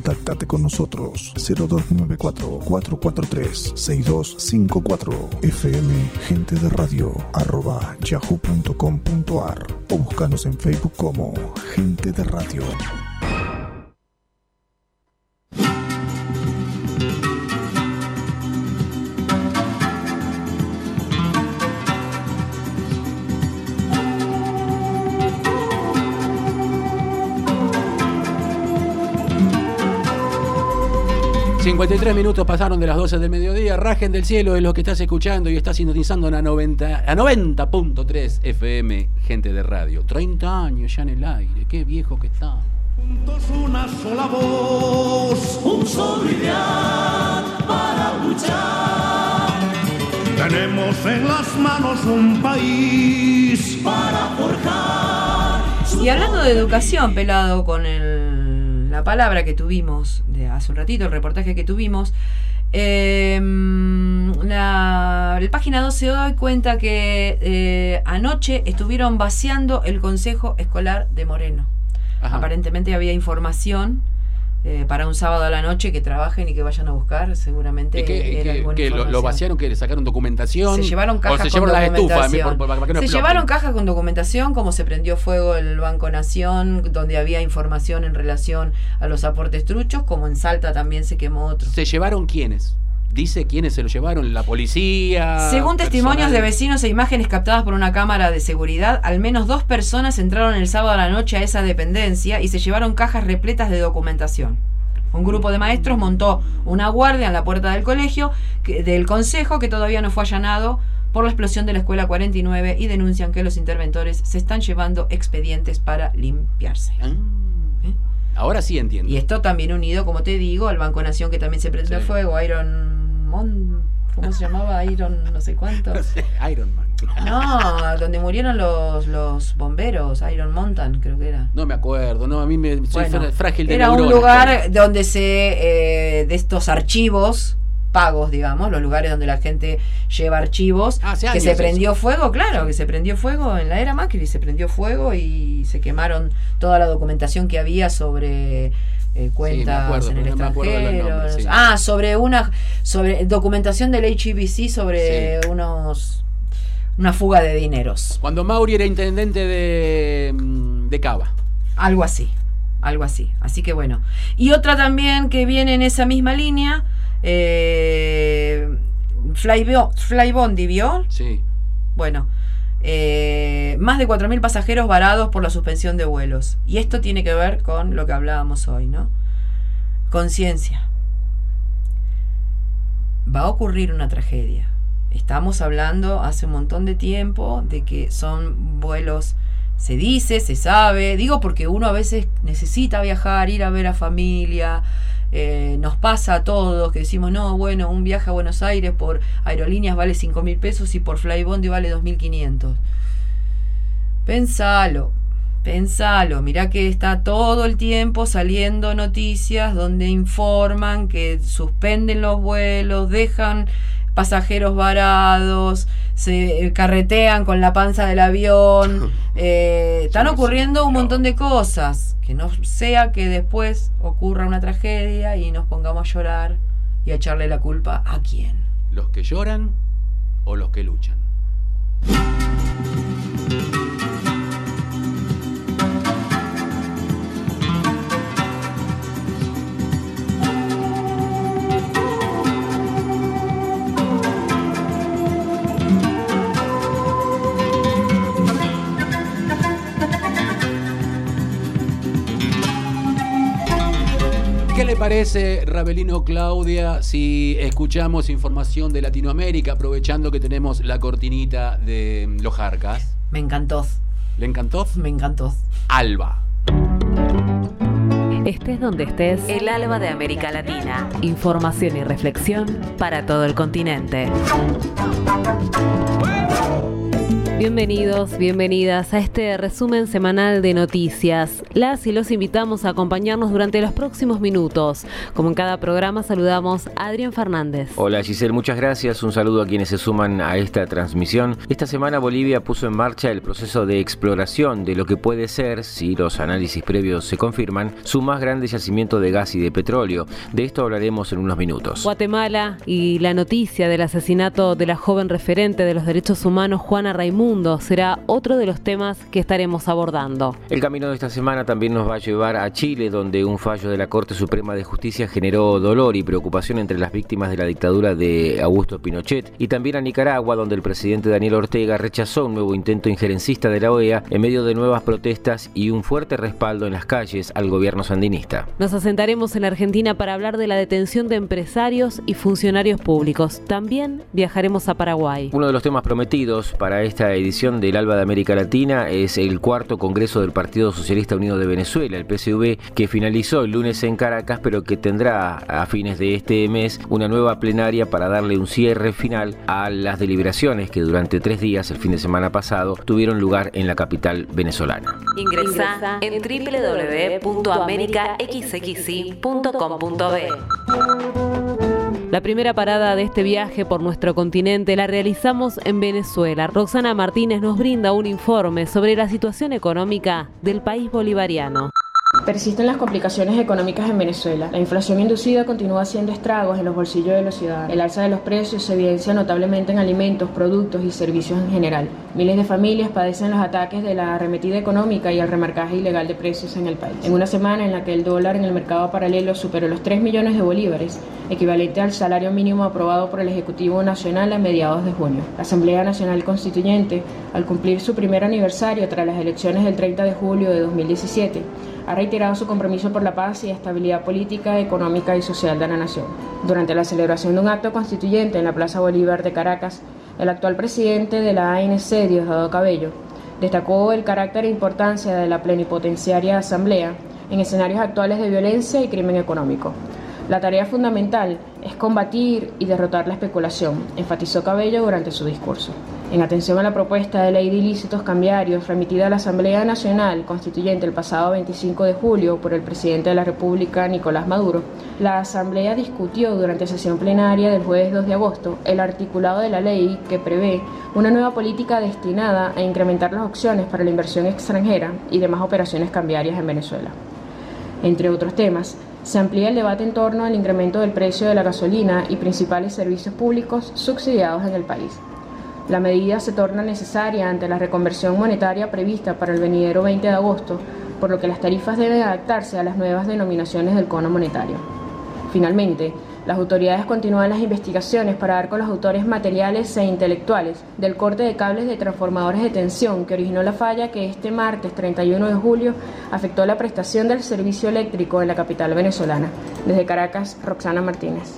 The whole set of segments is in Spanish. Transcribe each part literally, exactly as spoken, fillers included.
Contactate con nosotros cero dos nueve cuatro, cuatro cuatro tres, seis dos cinco cuatro fm gente de radio arroba yahoo punto com punto ar o búscanos en Facebook como Gente de Radio. cincuenta y tres minutos pasaron de las doce del mediodía. Rajen del cielo es lo que estás escuchando y estás sintonizando a noventa, a noventa punto tres F M, Gente de Radio. treinta años ya en el aire, qué viejo que está. Juntos una sola voz, un solo ideal para luchar. Tenemos en las manos un país para forjar. Y hablando de educación, Pelado, con el la palabra que tuvimos de hace un ratito, el reportaje que tuvimos, eh, la, la página doce hoy cuenta que eh, anoche estuvieron vaciando el Consejo Escolar de Moreno. Ajá. Aparentemente había información eh, para un sábado a la noche que trabajen y que vayan a buscar, seguramente. ¿Y qué, era que, que lo, lo vaciaron? ¿Que le sacaron documentación? Se llevaron cajas o se con llevaron documentación. Las estufas, por, por, por, no se llevaron cajas con documentación, como se prendió fuego el Banco Nación, donde había información en relación a los aportes truchos, como en Salta también se quemó otro. ¿Se llevaron quiénes? ¿Dice quiénes se lo llevaron? ¿La policía? Según testimonios personal? de vecinos e imágenes captadas por una cámara de seguridad, al menos dos personas entraron el sábado a la noche a esa dependencia y se llevaron cajas repletas de documentación. Un grupo de maestros montó una guardia en la puerta del colegio, que, del consejo, que todavía no fue allanado por la explosión de la escuela cuarenta y nueve, y denuncian que los interventores se están llevando expedientes para limpiarse. Ah, ¿Eh? Ahora sí entiendo. Y esto también unido, como te digo, al Banco Nación, que también se prendió sí. fuego, Iron Mon, ¿cómo se llamaba? Iron no sé cuánto. No sé, Iron Man. No, donde murieron los, los bomberos, Iron Mountain, creo que era. No me acuerdo, no, a mí me soy bueno, frágil de era neuronas. Un lugar donde se, eh, de estos archivos pagos, digamos, los lugares donde la gente lleva archivos, ah, que se prendió eso. fuego, claro, que se prendió fuego en la era Macri, se prendió fuego y se quemaron toda la documentación que había sobre eh, cuentas sí, acuerdo, en el no extranjero. Nombres, sí. Ah, sobre una sobre documentación del H E B C sobre sí. unos una fuga de dineros. Cuando Mauri era intendente de, de Cava. Algo así, algo así. Así que bueno. Y otra también que viene en esa misma línea, eh, Flybondi, ¿vio? Sí. Bueno, eh, más de cuatro mil pasajeros varados por la suspensión de vuelos. Y esto tiene que ver con lo que hablábamos hoy, ¿no? Conciencia. Va a ocurrir una tragedia. Estamos hablando hace un montón de tiempo de que son vuelos, se dice, se sabe, digo porque uno a veces necesita viajar, ir a ver a familia, eh, nos pasa a todos que decimos, no, bueno, un viaje a Buenos Aires por aerolíneas vale cinco mil pesos y por Flybondi vale dos mil quinientos. Pensalo, pensalo, mirá que está todo el tiempo saliendo noticias donde informan que suspenden los vuelos, dejan pasajeros varados, se carretean con la panza del avión, eh, están ocurriendo un montón de cosas, que no sea que después ocurra una tragedia y nos pongamos a llorar y a echarle la culpa a quién. ¿Los que lloran o los que luchan? ¿Qué le parece, Rabelino, Claudia, si escuchamos información de Latinoamérica, aprovechando que tenemos la cortinita de los Jarcas? Me encantó. ¿Le encantó? Me encantó. Alba. Estés donde estés, el Alba de América Latina. Información y reflexión para todo el continente. Bienvenidos, bienvenidas a este resumen semanal de noticias. Las y los invitamos a acompañarnos durante los próximos minutos. Como en cada programa, saludamos a Adrián Fernández. Hola Giselle, muchas gracias. Un saludo a quienes se suman a esta transmisión. Esta semana Bolivia puso en marcha el proceso de exploración de lo que puede ser, si los análisis previos se confirman, su más grande yacimiento de gas y de petróleo. De esto hablaremos en unos minutos. Guatemala y la noticia del asesinato de la joven referente de los derechos humanos, Juana Raimundo, será otro de los temas que estaremos abordando. El camino de esta semana también nos va a llevar a Chile, donde un fallo de la Corte Suprema de Justicia generó dolor y preocupación entre las víctimas de la dictadura de Augusto Pinochet, y también a Nicaragua, donde el presidente Daniel Ortega rechazó un nuevo intento injerencista de la O E A en medio de nuevas protestas y un fuerte respaldo en las calles al gobierno sandinista. Nos asentaremos en Argentina para hablar de la detención de empresarios y funcionarios públicos. También viajaremos a Paraguay. Uno de los temas prometidos para esta edición del ALBA de América Latina es el cuarto Congreso del Partido Socialista Unido de Venezuela, el P S U V, que finalizó el lunes en Caracas, pero que tendrá a fines de este mes una nueva plenaria para darle un cierre final a las deliberaciones que durante tres días, el fin de semana pasado, tuvieron lugar en la capital venezolana. Ingresa en doble u doble u doble u punto america x x i punto com punto be. La primera parada de este viaje por nuestro continente la realizamos en Venezuela. Roxana Martínez nos brinda un informe sobre la situación económica del país bolivariano. Persisten las complicaciones económicas en Venezuela. La inflación inducida continúa haciendo estragos en los bolsillos de los ciudadanos. El alza de los precios se evidencia notablemente en alimentos, productos y servicios en general. Miles de familias padecen los ataques de la arremetida económica y el remarcaje ilegal de precios en el país. En una semana en la que el dólar en el mercado paralelo superó los tres millones de bolívares, equivalente al salario mínimo aprobado por el Ejecutivo Nacional a mediados de junio. La Asamblea Nacional Constituyente, al cumplir su primer aniversario tras las elecciones del treinta de julio de dos mil diecisiete, ha reiterado su compromiso por la paz y estabilidad política, económica y social de la nación. Durante la celebración de un acto constituyente en la Plaza Bolívar de Caracas, el actual presidente de la A N C, Diosdado Cabello, destacó el carácter e importancia de la plenipotenciaria asamblea en escenarios actuales de violencia y crimen económico. La tarea fundamental es combatir y derrotar la especulación, enfatizó Cabello durante su discurso. En atención a la propuesta de ley de ilícitos cambiarios remitida a la Asamblea Nacional Constituyente el pasado veinticinco de julio por el presidente de la República, Nicolás Maduro, la Asamblea discutió durante sesión plenaria del jueves dos de agosto el articulado de la ley que prevé una nueva política destinada a incrementar las opciones para la inversión extranjera y demás operaciones cambiarias en Venezuela. Entre otros temas, se amplía el debate en torno al incremento del precio de la gasolina y principales servicios públicos subsidiados en el país. La medida se torna necesaria ante la reconversión monetaria prevista para el venidero veinte de agosto, por lo que las tarifas deben adaptarse a las nuevas denominaciones del cono monetario. Finalmente, las autoridades continúan las investigaciones para dar con los autores materiales e intelectuales del corte de cables de transformadores de tensión que originó la falla que este martes treinta y uno de julio afectó la prestación del servicio eléctrico en la capital venezolana. Desde Caracas, Roxana Martínez.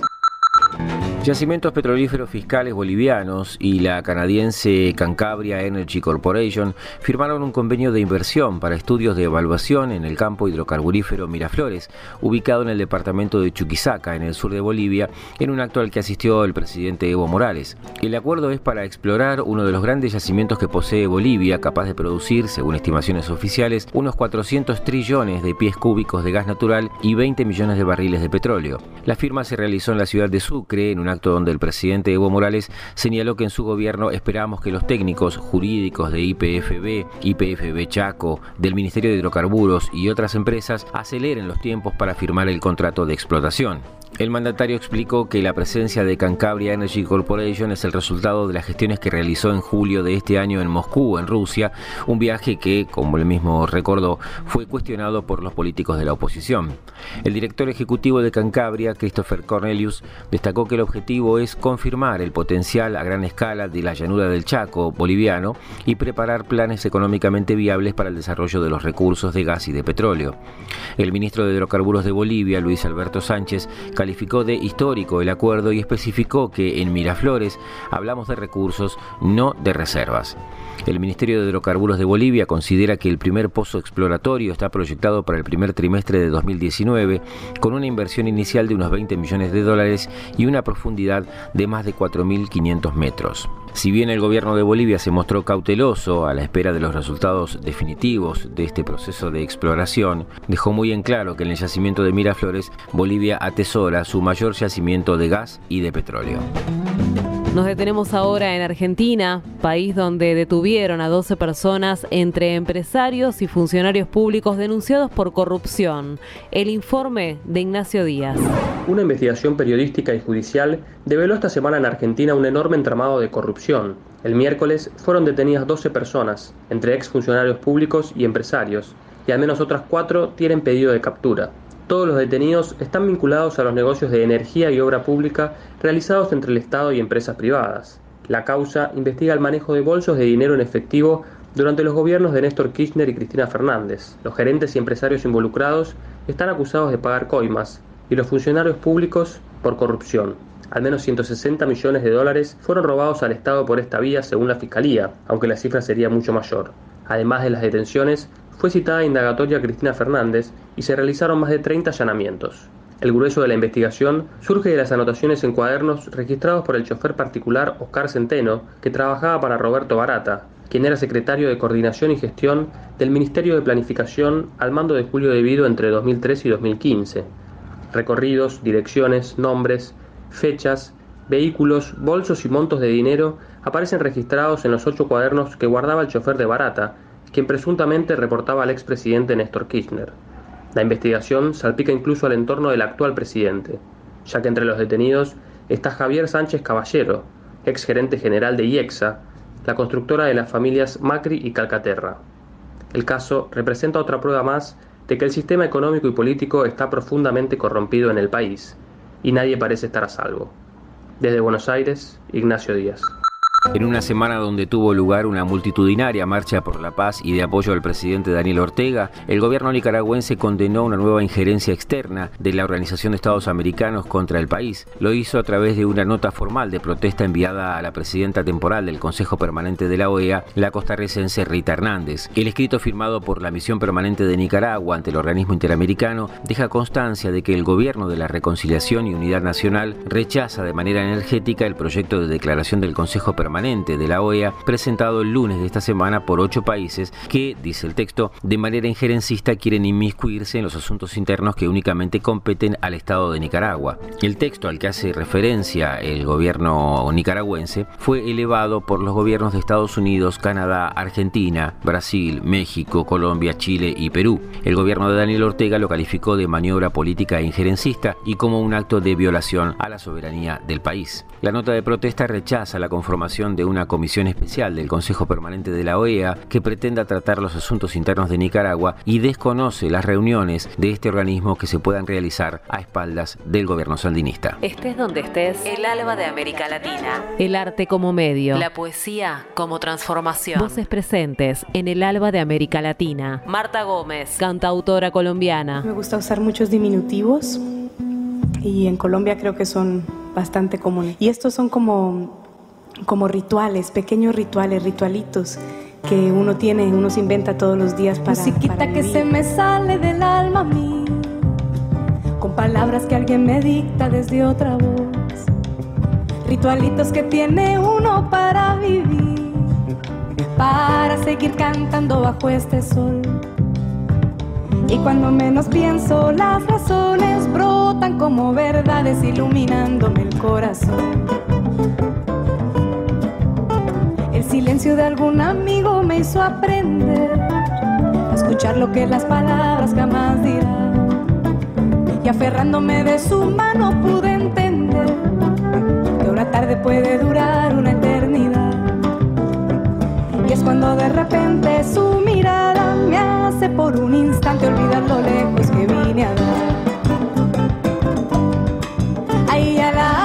Yacimientos petrolíferos fiscales bolivianos y la canadiense Cancabria Energy Corporation firmaron un convenio de inversión para estudios de evaluación en el campo hidrocarburífero Miraflores, ubicado en el departamento de Chuquisaca, en el sur de Bolivia, en un acto al que asistió el presidente Evo Morales. El acuerdo es para explorar uno de los grandes yacimientos que posee Bolivia, capaz de producir, según estimaciones oficiales, unos cuatrocientos trillones de pies cúbicos de gas natural y veinte millones de barriles de petróleo. La firma se realizó en la ciudad de Sucre, en un acto donde el presidente Evo Morales señaló que en su gobierno esperamos que los técnicos jurídicos de I P F B, I P F B Chaco, del Ministerio de Hidrocarburos y otras empresas aceleren los tiempos para firmar el contrato de explotación. El mandatario explicó que la presencia de Cancabria Energy Corporation es el resultado de las gestiones que realizó en julio de este año en Moscú, en Rusia, un viaje que, como él mismo recordó, fue cuestionado por los políticos de la oposición. El director ejecutivo de Cancabria, Christopher Cornelius, destacó que el objetivo es confirmar el potencial a gran escala de la llanura del Chaco boliviano y preparar planes económicamente viables para el desarrollo de los recursos de gas y de petróleo. El ministro de Hidrocarburos de Bolivia, Luis Alberto Sánchez, calificó de histórico el acuerdo y especificó que en Miraflores hablamos de recursos, no de reservas. El Ministerio de Hidrocarburos de Bolivia considera que el primer pozo exploratorio está proyectado para el primer trimestre de dos mil diecinueve, con una inversión inicial de unos veinte millones de dólares y una profundidad de más de cuatro mil quinientos metros. Si bien el gobierno de Bolivia se mostró cauteloso a la espera de los resultados definitivos de este proceso de exploración, dejó muy en claro que en el yacimiento de Miraflores, Bolivia atesora su mayor yacimiento de gas y de petróleo. Nos detenemos ahora en Argentina, país donde detuvieron a doce personas entre empresarios y funcionarios públicos denunciados por corrupción. El informe de Ignacio Díaz. Una investigación periodística y judicial develó esta semana en Argentina un enorme entramado de corrupción. El miércoles fueron detenidas doce personas, entre exfuncionarios públicos y empresarios, y al menos otras cuatro tienen pedido de captura. Todos los detenidos están vinculados a los negocios de energía y obra pública realizados entre el Estado y empresas privadas. La causa investiga el manejo de bolsos de dinero en efectivo durante los gobiernos de Néstor Kirchner y Cristina Fernández. Los gerentes y empresarios involucrados están acusados de pagar coimas y los funcionarios públicos por corrupción. Al menos ciento sesenta millones de dólares fueron robados al Estado por esta vía según la Fiscalía, aunque la cifra sería mucho mayor. Además de las detenciones, fue citada indagatoria a Cristina Fernández y se realizaron más de treinta allanamientos. El grueso de la investigación surge de las anotaciones en cuadernos registrados por el chofer particular Oscar Centeno, que trabajaba para Roberto Barata, quien era secretario de Coordinación y Gestión del Ministerio de Planificación al mando de Julio De Vido entre dos mil tres y dos mil quince. Recorridos, direcciones, nombres, fechas, vehículos, bolsos y montos de dinero aparecen registrados en los ocho cuadernos que guardaba el chofer de Barata, quien presuntamente reportaba al expresidente Néstor Kirchner. La investigación salpica incluso al entorno del actual presidente, ya que entre los detenidos está Javier Sánchez Caballero, exgerente general de IEXA, la constructora de las familias Macri y Calcaterra. El caso representa otra prueba más de que el sistema económico y político está profundamente corrompido en el país, y nadie parece estar a salvo. Desde Buenos Aires, Ignacio Díaz. En una semana donde tuvo lugar una multitudinaria marcha por la paz y de apoyo al presidente Daniel Ortega, el gobierno nicaragüense condenó una nueva injerencia externa de la Organización de Estados Americanos contra el país. Lo hizo a través de una nota formal de protesta enviada a la presidenta temporal del Consejo Permanente de la O E A, la costarricense Rita Hernández. El escrito firmado por la Misión Permanente de Nicaragua ante el organismo interamericano deja constancia de que el gobierno de la Reconciliación y Unidad Nacional rechaza de manera energética el proyecto de declaración del Consejo Permanente de la O E A presentado el lunes de esta semana por ocho países que, dice el texto, de manera injerencista quieren inmiscuirse en los asuntos internos que únicamente competen al Estado de Nicaragua. El texto al que hace referencia el gobierno nicaragüense fue elevado por los gobiernos de Estados Unidos, Canadá, Argentina, Brasil, México, Colombia, Chile y Perú. El gobierno de Daniel Ortega lo calificó de maniobra política e injerencista y como un acto de violación a la soberanía del país. La nota de protesta rechaza la conformación de una comisión especial del Consejo Permanente de la O E A que pretenda tratar los asuntos internos de Nicaragua y desconoce las reuniones de este organismo que se puedan realizar a espaldas del gobierno sandinista. Estés donde estés, el alba de América Latina. El arte como medio. La poesía como transformación. Voces presentes en el alba de América Latina. Marta Gómez, cantautora colombiana. Me gusta usar muchos diminutivos y en Colombia creo que son bastante comunes. Y estos son como... como rituales, pequeños rituales, ritualitos que uno tiene, uno se inventa todos los días para musiquita para que se me sale del alma a mí, con palabras que alguien me dicta desde otra voz, ritualitos que tiene uno para vivir, para seguir cantando bajo este sol. Y cuando menos pienso, las razones brotan como verdades iluminándome el corazón. El silencio de algún amigo me hizo aprender a escuchar lo que las palabras jamás dirán. Y aferrándome de su mano pude entender que una tarde puede durar una eternidad. Y es cuando de repente su mirada me hace por un instante olvidar lo lejos que vine a dar. Ay, a la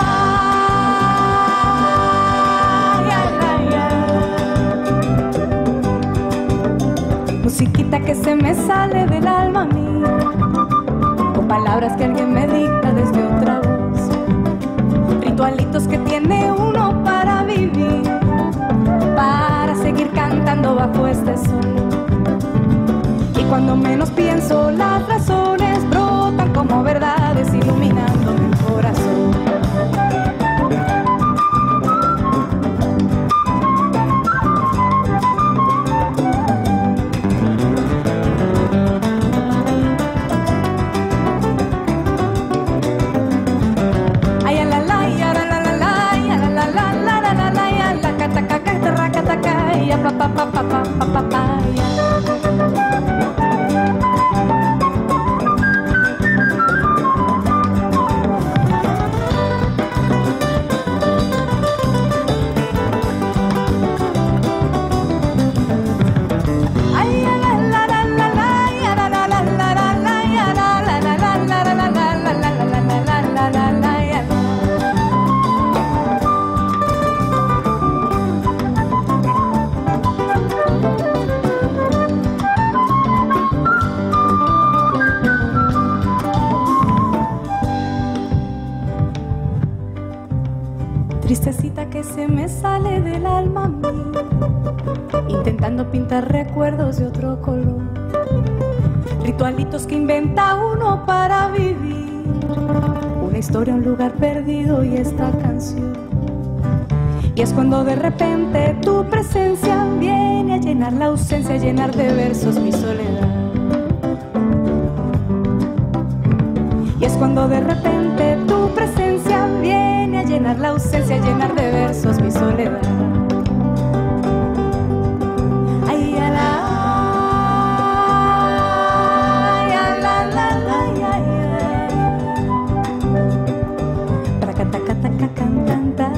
musiquita que se me sale del alma mía, con palabras que alguien me dicta desde otra voz, ritualitos que tiene uno para vivir, para seguir cantando bajo este sol. Y cuando menos pienso, las razones brotan que se me sale del alma a mí, intentando pintar recuerdos de otro color, ritualitos que inventa uno para vivir, una historia, un lugar perdido y esta canción. Y es cuando de repente tu presencia viene a llenar la ausencia, a llenar de versos mi soledad. Y es cuando de repente tu presencia viene a llenar la ausencia, a llenar de versos mi soledad. Ay, a la, ay, a la, la, la, ay, ay. Para canta, canta, canta, canta.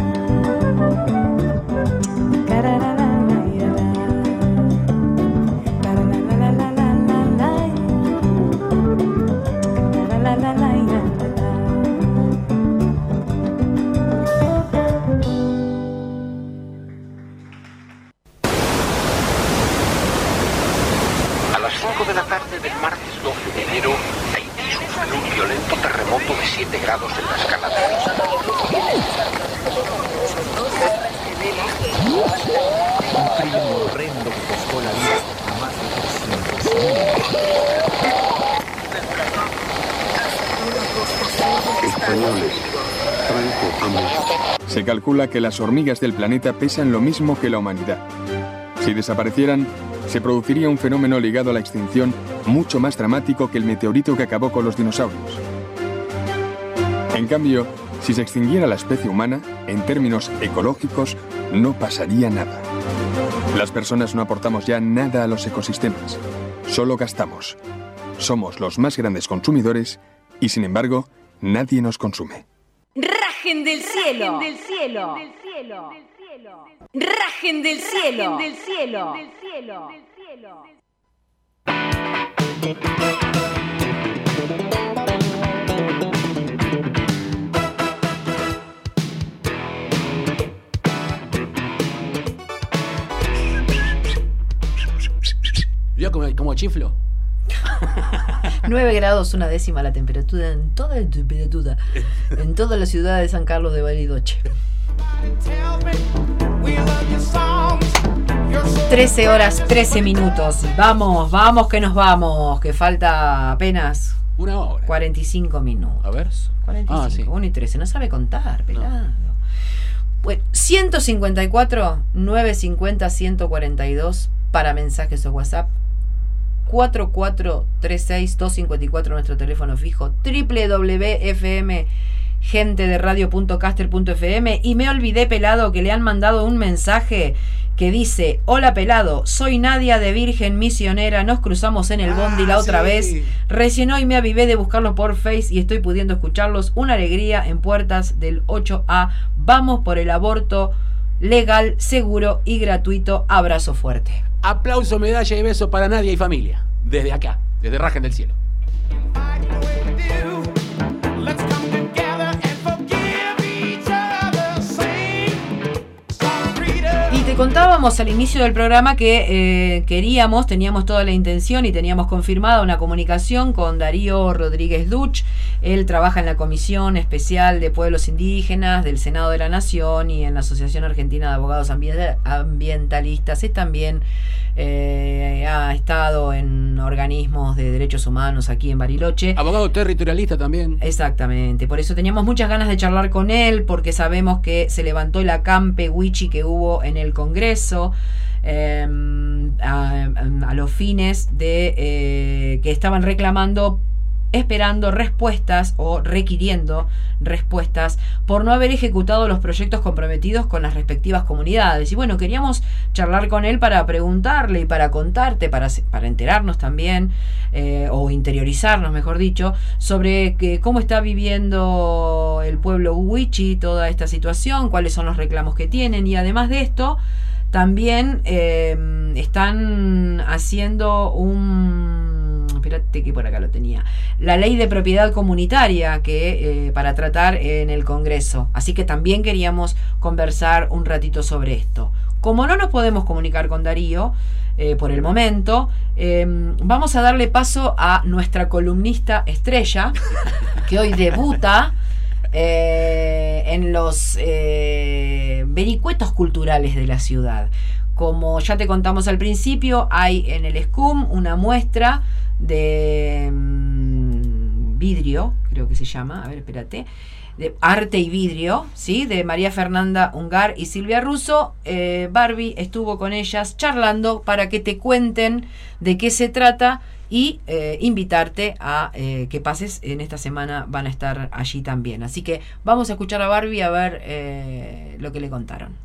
A las cinco de la tarde del martes doce de enero, Haití sufrió un violento terremoto de siete grados en la escala de Richter. Un crimen horrendo que costó la vida a más de trescientos mil. Españoles, Franco Amos. Se calcula que las hormigas del planeta pesan lo mismo que la humanidad. Si desaparecieran, se produciría un fenómeno ligado a la extinción mucho más dramático que el meteorito que acabó con los dinosaurios. En cambio, si se extinguiera la especie humana, en términos ecológicos, no pasaría nada. Las personas no aportamos ya nada a los ecosistemas, solo gastamos. Somos los más grandes consumidores y, sin embargo, nadie nos consume. ¡Rajen del cielo! ¡Rajen del cielo! ¡Rajen del cielo! ¡Rajen del cielo! ¿Vio como, como chiflo? nueve grados una décima la temperatura en toda la temperatura en toda la ciudad de San Carlos de Bariloche. trece horas trece minutos. Vamos, vamos que nos vamos, que falta apenas una hora. cuarenta y cinco minutos. A ver. cuarenta y cinco, Ah, sí. uno y trece, no sabe contar, pelado. No. Bueno, ciento cincuenta y cuatro, novecientos cincuenta, ciento cuarenta y dos para mensajes o WhatsApp. cuatro cuatro tres seis, dos cinco cuatro nuestro teléfono fijo, doble u doble u doble u punto f m gente de radio punto caster punto f m. Y me olvidé, pelado, que le han mandado un mensaje que dice: hola pelado, soy Nadia de Virgen Misionera, nos cruzamos en el bondi ah, la otra sí. vez, recién hoy me avivé de buscarlos por Face y estoy pudiendo escucharlos, una alegría en puertas del ocho A, vamos por el aborto legal, seguro y gratuito, abrazo fuerte. Aplauso, medalla y beso para Nadia y familia. Desde acá, desde Rajen del Cielo. Y te contábamos al inicio del programa que eh, queríamos, teníamos toda la intención y teníamos confirmada una comunicación con Darío Rodríguez Duch. Él trabaja en la Comisión Especial de Pueblos Indígenas del Senado de la Nación y en la Asociación Argentina de Abogados Ambientalistas. Es también eh, ha estado en organismos de derechos humanos aquí en Bariloche. Abogado territorialista también. Exactamente, por eso teníamos muchas ganas de charlar con él, porque sabemos que se levantó el acampe wichi que hubo en el Congreso. Eh, a, a los fines de eh, que estaban reclamando, esperando respuestas o requiriendo respuestas por no haber ejecutado los proyectos comprometidos con las respectivas comunidades. Y bueno, queríamos charlar con él para preguntarle y para contarte, para, para enterarnos también, eh, o interiorizarnos, mejor dicho, sobre que, cómo está viviendo el pueblo wichi toda esta situación, cuáles son los reclamos que tienen, y además de esto, también eh, están haciendo un... Espérate que por acá lo tenía. La ley de propiedad comunitaria que eh, para tratar en el Congreso. Así que también queríamos conversar un ratito sobre esto. Como no nos podemos comunicar con Darío eh, por el momento, eh, vamos a darle paso a nuestra columnista estrella, que hoy debuta Eh, en los eh, vericuetos culturales de la ciudad. Como ya te contamos al principio, hay en el SCUM una muestra de mmm, vidrio, creo que se llama, a ver, espérate, de arte y vidrio, ¿sí? De María Fernanda Ungar y Silvia Russo. eh, Barbie estuvo con ellas charlando para que te cuenten de qué se trata y eh, invitarte a eh, que pases. En esta semana van a estar allí también, así que vamos a escuchar a Barbie a ver eh, lo que le contaron.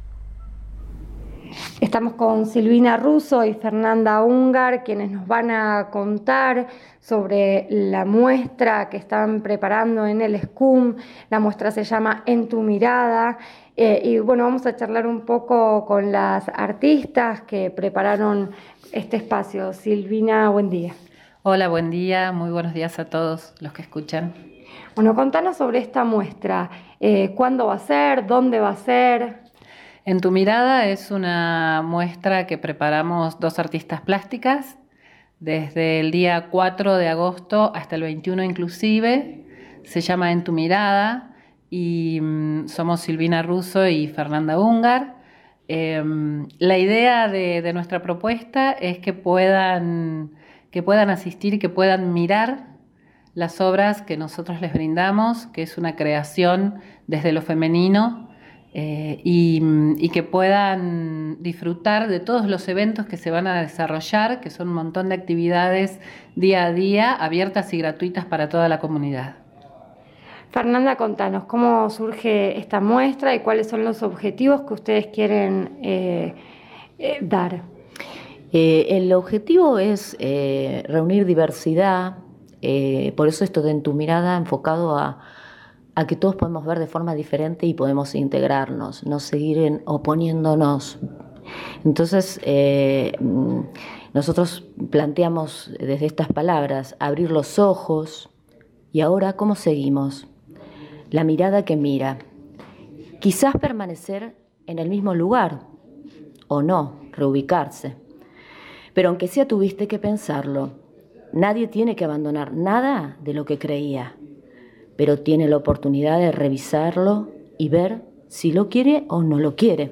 Estamos con Silvina Russo y Fernanda Ungar, quienes nos van a contar sobre la muestra que están preparando en el SCUM. La muestra se llama En tu mirada. Eh, y bueno, vamos a charlar un poco con las artistas que prepararon este espacio. Silvina, buen día. Hola, buen día. Muy buenos días a todos los que escuchan. Bueno, contanos sobre esta muestra. Eh, ¿Cuándo va a ser? ¿Dónde va a ser? En tu mirada es una muestra que preparamos dos artistas plásticas desde el día cuatro de agosto hasta el veintiuno inclusive. Se llama En tu mirada y um, somos Silvina Russo y Fernanda Ungar. Eh, la idea de, de nuestra propuesta es que puedan, que puedan asistir y que puedan mirar las obras que nosotros les brindamos, que es una creación desde lo femenino. Eh, y, y que puedan disfrutar de todos los eventos que se van a desarrollar, que son un montón de actividades día a día, abiertas y gratuitas para toda la comunidad. Fernanda, contanos cómo surge esta muestra y cuáles son los objetivos que ustedes quieren eh, eh, dar. Eh, el objetivo es eh, reunir diversidad, eh, por eso esto de En tu mirada enfocado a a que todos podemos ver de forma diferente y podemos integrarnos, no seguir en, oponiéndonos. Entonces, eh, nosotros planteamos desde estas palabras abrir los ojos y ahora, ¿cómo seguimos? La mirada que mira. Quizás permanecer en el mismo lugar o no, reubicarse. Pero aunque sea tuviste que pensarlo, nadie tiene que abandonar nada de lo que creía, pero tiene la oportunidad de revisarlo y ver si lo quiere o no lo quiere.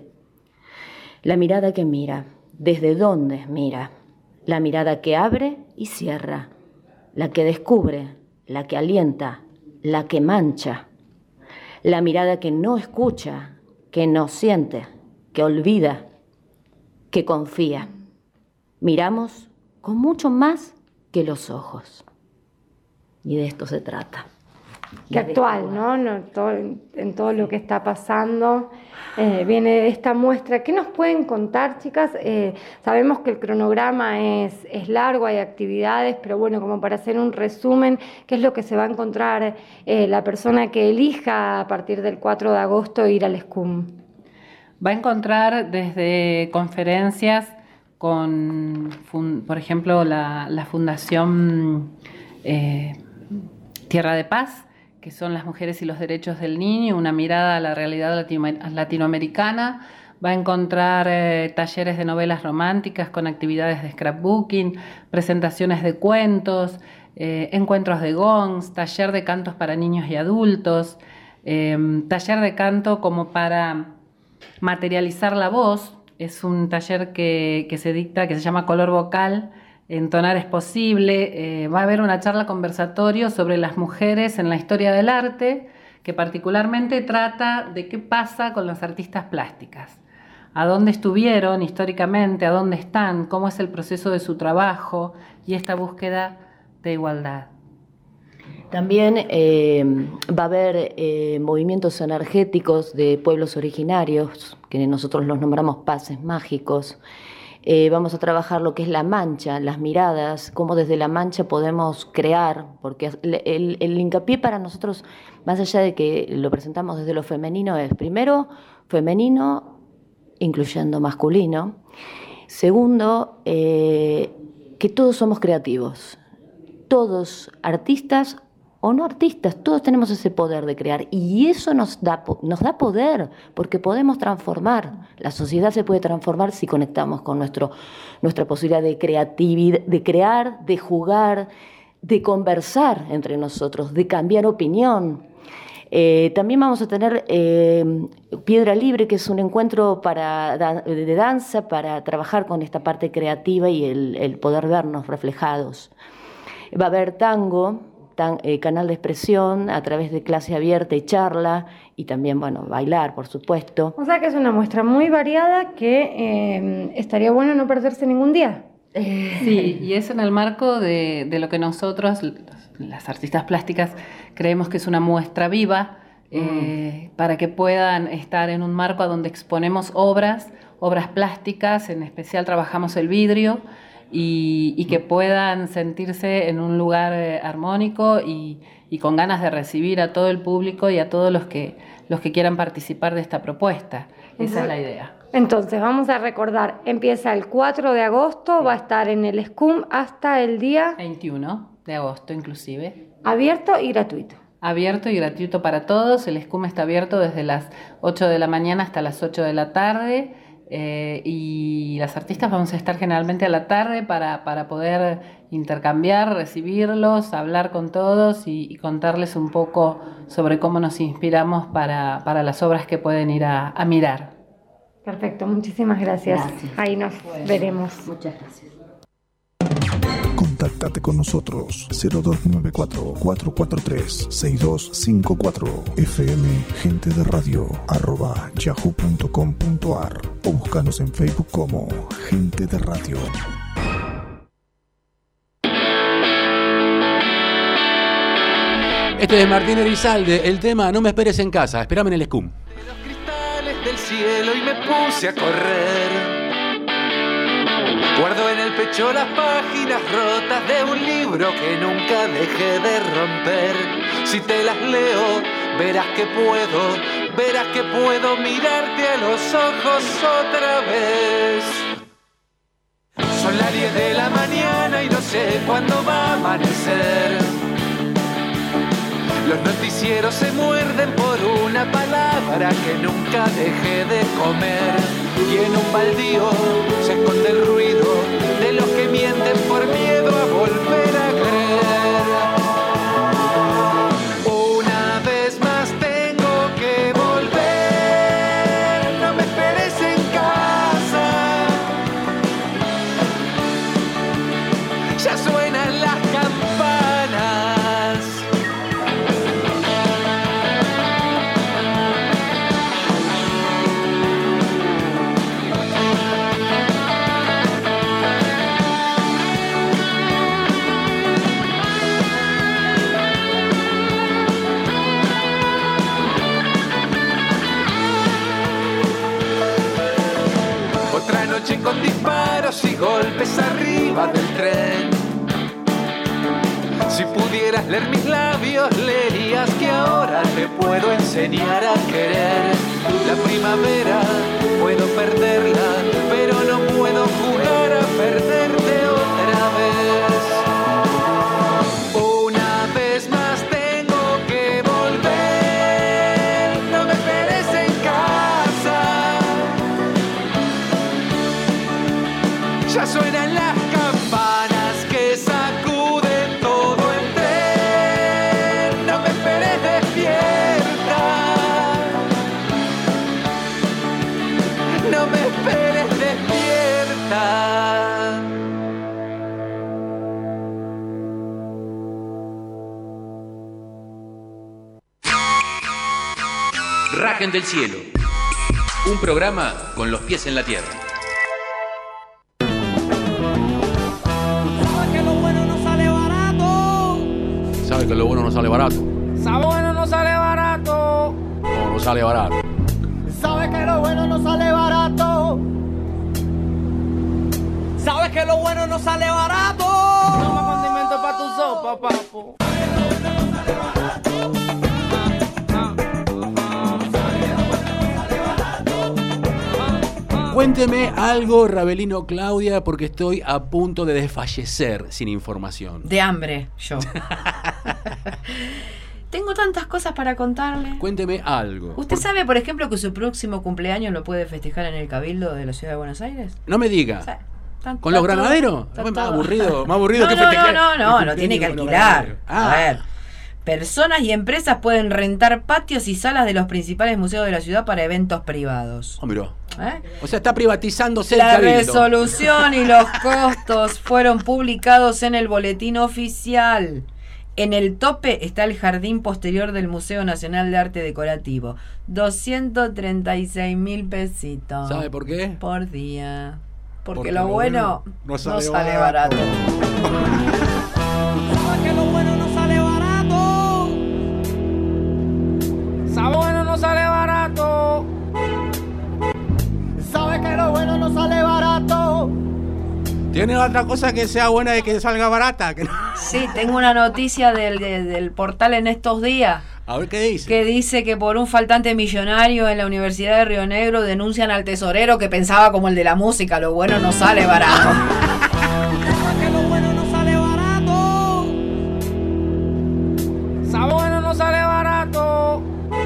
La mirada que mira, desde dónde mira, la mirada que abre y cierra, la que descubre, la que alienta, la que mancha, la mirada que no escucha, que no siente, que olvida, que confía. Miramos con mucho más que los ojos. Y de esto se trata. Que actual, ¿no? no todo, en todo lo que está pasando eh, viene esta muestra. ¿Qué nos pueden contar, chicas? Eh, sabemos que el cronograma es, es largo, hay actividades, pero bueno, como para hacer un resumen, ¿qué es lo que se va a encontrar eh, la persona que elija a partir del cuatro de agosto ir al SCUM? Va a encontrar desde conferencias con, por ejemplo, la, la Fundación eh, Tierra de Paz, que son las mujeres y los derechos del niño, una mirada a la realidad latinoamericana. Va a encontrar eh, talleres de novelas románticas con actividades de scrapbooking, presentaciones de cuentos, eh, encuentros de gongs, taller de cantos para niños y adultos, eh, taller de canto como para materializar la voz. Es un taller que, que se dicta, que se llama Color Vocal, Entonar es posible. Eh, va a haber una charla conversatorio sobre las mujeres en la historia del arte, que particularmente trata de qué pasa con las artistas plásticas, a dónde estuvieron históricamente, a dónde están, cómo es el proceso de su trabajo y esta búsqueda de igualdad. También eh, va a haber eh, movimientos energéticos de pueblos originarios, que nosotros los nombramos pases mágicos. Eh, vamos a trabajar lo que es la mancha, las miradas, cómo desde la mancha podemos crear, porque el, el, el hincapié para nosotros, más allá de que lo presentamos desde lo femenino, es primero femenino, incluyendo masculino. Segundo, eh, que todos somos creativos, todos artistas o no artistas, todos tenemos ese poder de crear y eso nos da, nos da poder porque podemos transformar. La sociedad se puede transformar si conectamos con nuestro, nuestra posibilidad de creatividad, de crear, de jugar, de conversar entre nosotros, de cambiar opinión. Eh, también vamos a tener eh, Piedra Libre, que es un encuentro para, de danza para trabajar con esta parte creativa y el, el poder vernos reflejados. Va a haber tango, tan, eh, canal de expresión a través de clase abierta y charla, y también, bueno, bailar, por supuesto. O sea que es una muestra muy variada que eh, estaría bueno no perderse ningún día. Sí, y es en el marco de, de lo que nosotros, las artistas plásticas, creemos que es una muestra viva, eh, mm. para que puedan estar en un marco a donde exponemos obras, obras plásticas, en especial trabajamos el vidrio, y, y que puedan sentirse en un lugar eh, armónico y, y con ganas de recibir a todo el público y a todos los que, los que quieran participar de esta propuesta. Esa uh-huh. es la idea. Entonces, vamos a recordar, empieza el cuatro de agosto, va a estar en el S C U M hasta el día... veintiuno de agosto, inclusive. Abierto y gratuito. Abierto y gratuito para todos. El S C U M está abierto desde las ocho de la mañana hasta las ocho de la tarde. Eh, y las artistas vamos a estar generalmente a la tarde para, para poder intercambiar, recibirlos, hablar con todos y, y contarles un poco sobre cómo nos inspiramos para, para las obras que pueden ir a, a mirar. Perfecto, muchísimas gracias. gracias. Ahí nos bueno, veremos. Muchas gracias. Contáctate con nosotros cero dos nueve cuatro, cuatro cuatro tres, seis dos cinco cuatro fm gente de radio arroba yahoo punto com punto ar o búscanos en Facebook como Gente de Radio. Este es Martín Elizalde, el tema No me esperes en casa, espérame en el S C U M. Los cristales del cielo y me puse a correr. Guardo en el pecho las páginas rotas de un libro que nunca dejé de romper. Si te las leo, verás que puedo, verás que puedo mirarte a los ojos otra vez. Son las diez de la mañana y no sé cuándo va a amanecer. Los noticieros se muerden por una palabra que nunca dejé de comer. Y en un baldío se esconde el ruido de los que mienten por miedo a volver a creer. Una vez más tengo que volver, no me esperes en casa. Ya suenan las campanas. Con disparos y golpes arriba del tren. Si pudieras leer mis labios, leerías que ahora te puedo enseñar a querer. La primavera puedo perderla, pero no puedo jugar a perderte otra vez. Una vez más tengo que volver, no me esperes en casa. Ya suenan las campanas que sacuden todo el tren. No me esperes despierta. No me esperes despierta. Rajen del Cielo. Un programa con los pies en la tierra. Sabe que lo bueno no sale barato. Sabe bueno no sale barato. No, no sale barato. Sabe que lo bueno no sale barato. Sabes que lo bueno no sale barato. Toma condimento para tu sopa, papo. Cuénteme algo, Rabelino Claudia, porque estoy a punto de desfallecer sin información. De hambre, yo. Tengo tantas cosas para contarle. Cuénteme algo. ¿Usted por... sabe, por ejemplo, que su próximo cumpleaños lo puede festejar en el Cabildo de la Ciudad de Buenos Aires? No me diga. O sea, ¿Con tanto, los granaderos? Tanto... Más aburrido, más aburrido no, que no, festejar. No, no, no, no, lo tiene que alquilar. Ah. A ver. Personas y empresas pueden rentar patios y salas de los principales museos de la ciudad para eventos privados. Oh, mirá. ¿Eh? O sea, está privatizándose la el cabildo. resolución y los costos fueron publicados en el boletín oficial. En el tope está el jardín posterior del Museo Nacional de Arte Decorativo. doscientos treinta y seis mil pesitos. ¿Sabe por qué? Por día. Porque, Porque lo, lo bueno, bueno no no sale, sale barato. Que lo bueno no sale barato. Sabe bueno no sale barato. Sabe que lo bueno no sale barato. ¿Tiene otra cosa que sea buena y que salga barata? Que no. Sí, tengo una noticia del, de, del portal en estos días. A ver qué dice. Que dice que por un faltante millonario en la Universidad de Río Negro denuncian al tesorero que pensaba como el de la música. Lo bueno no sale barato. Que lo bueno no sale barato. Sabe bueno no sale barato.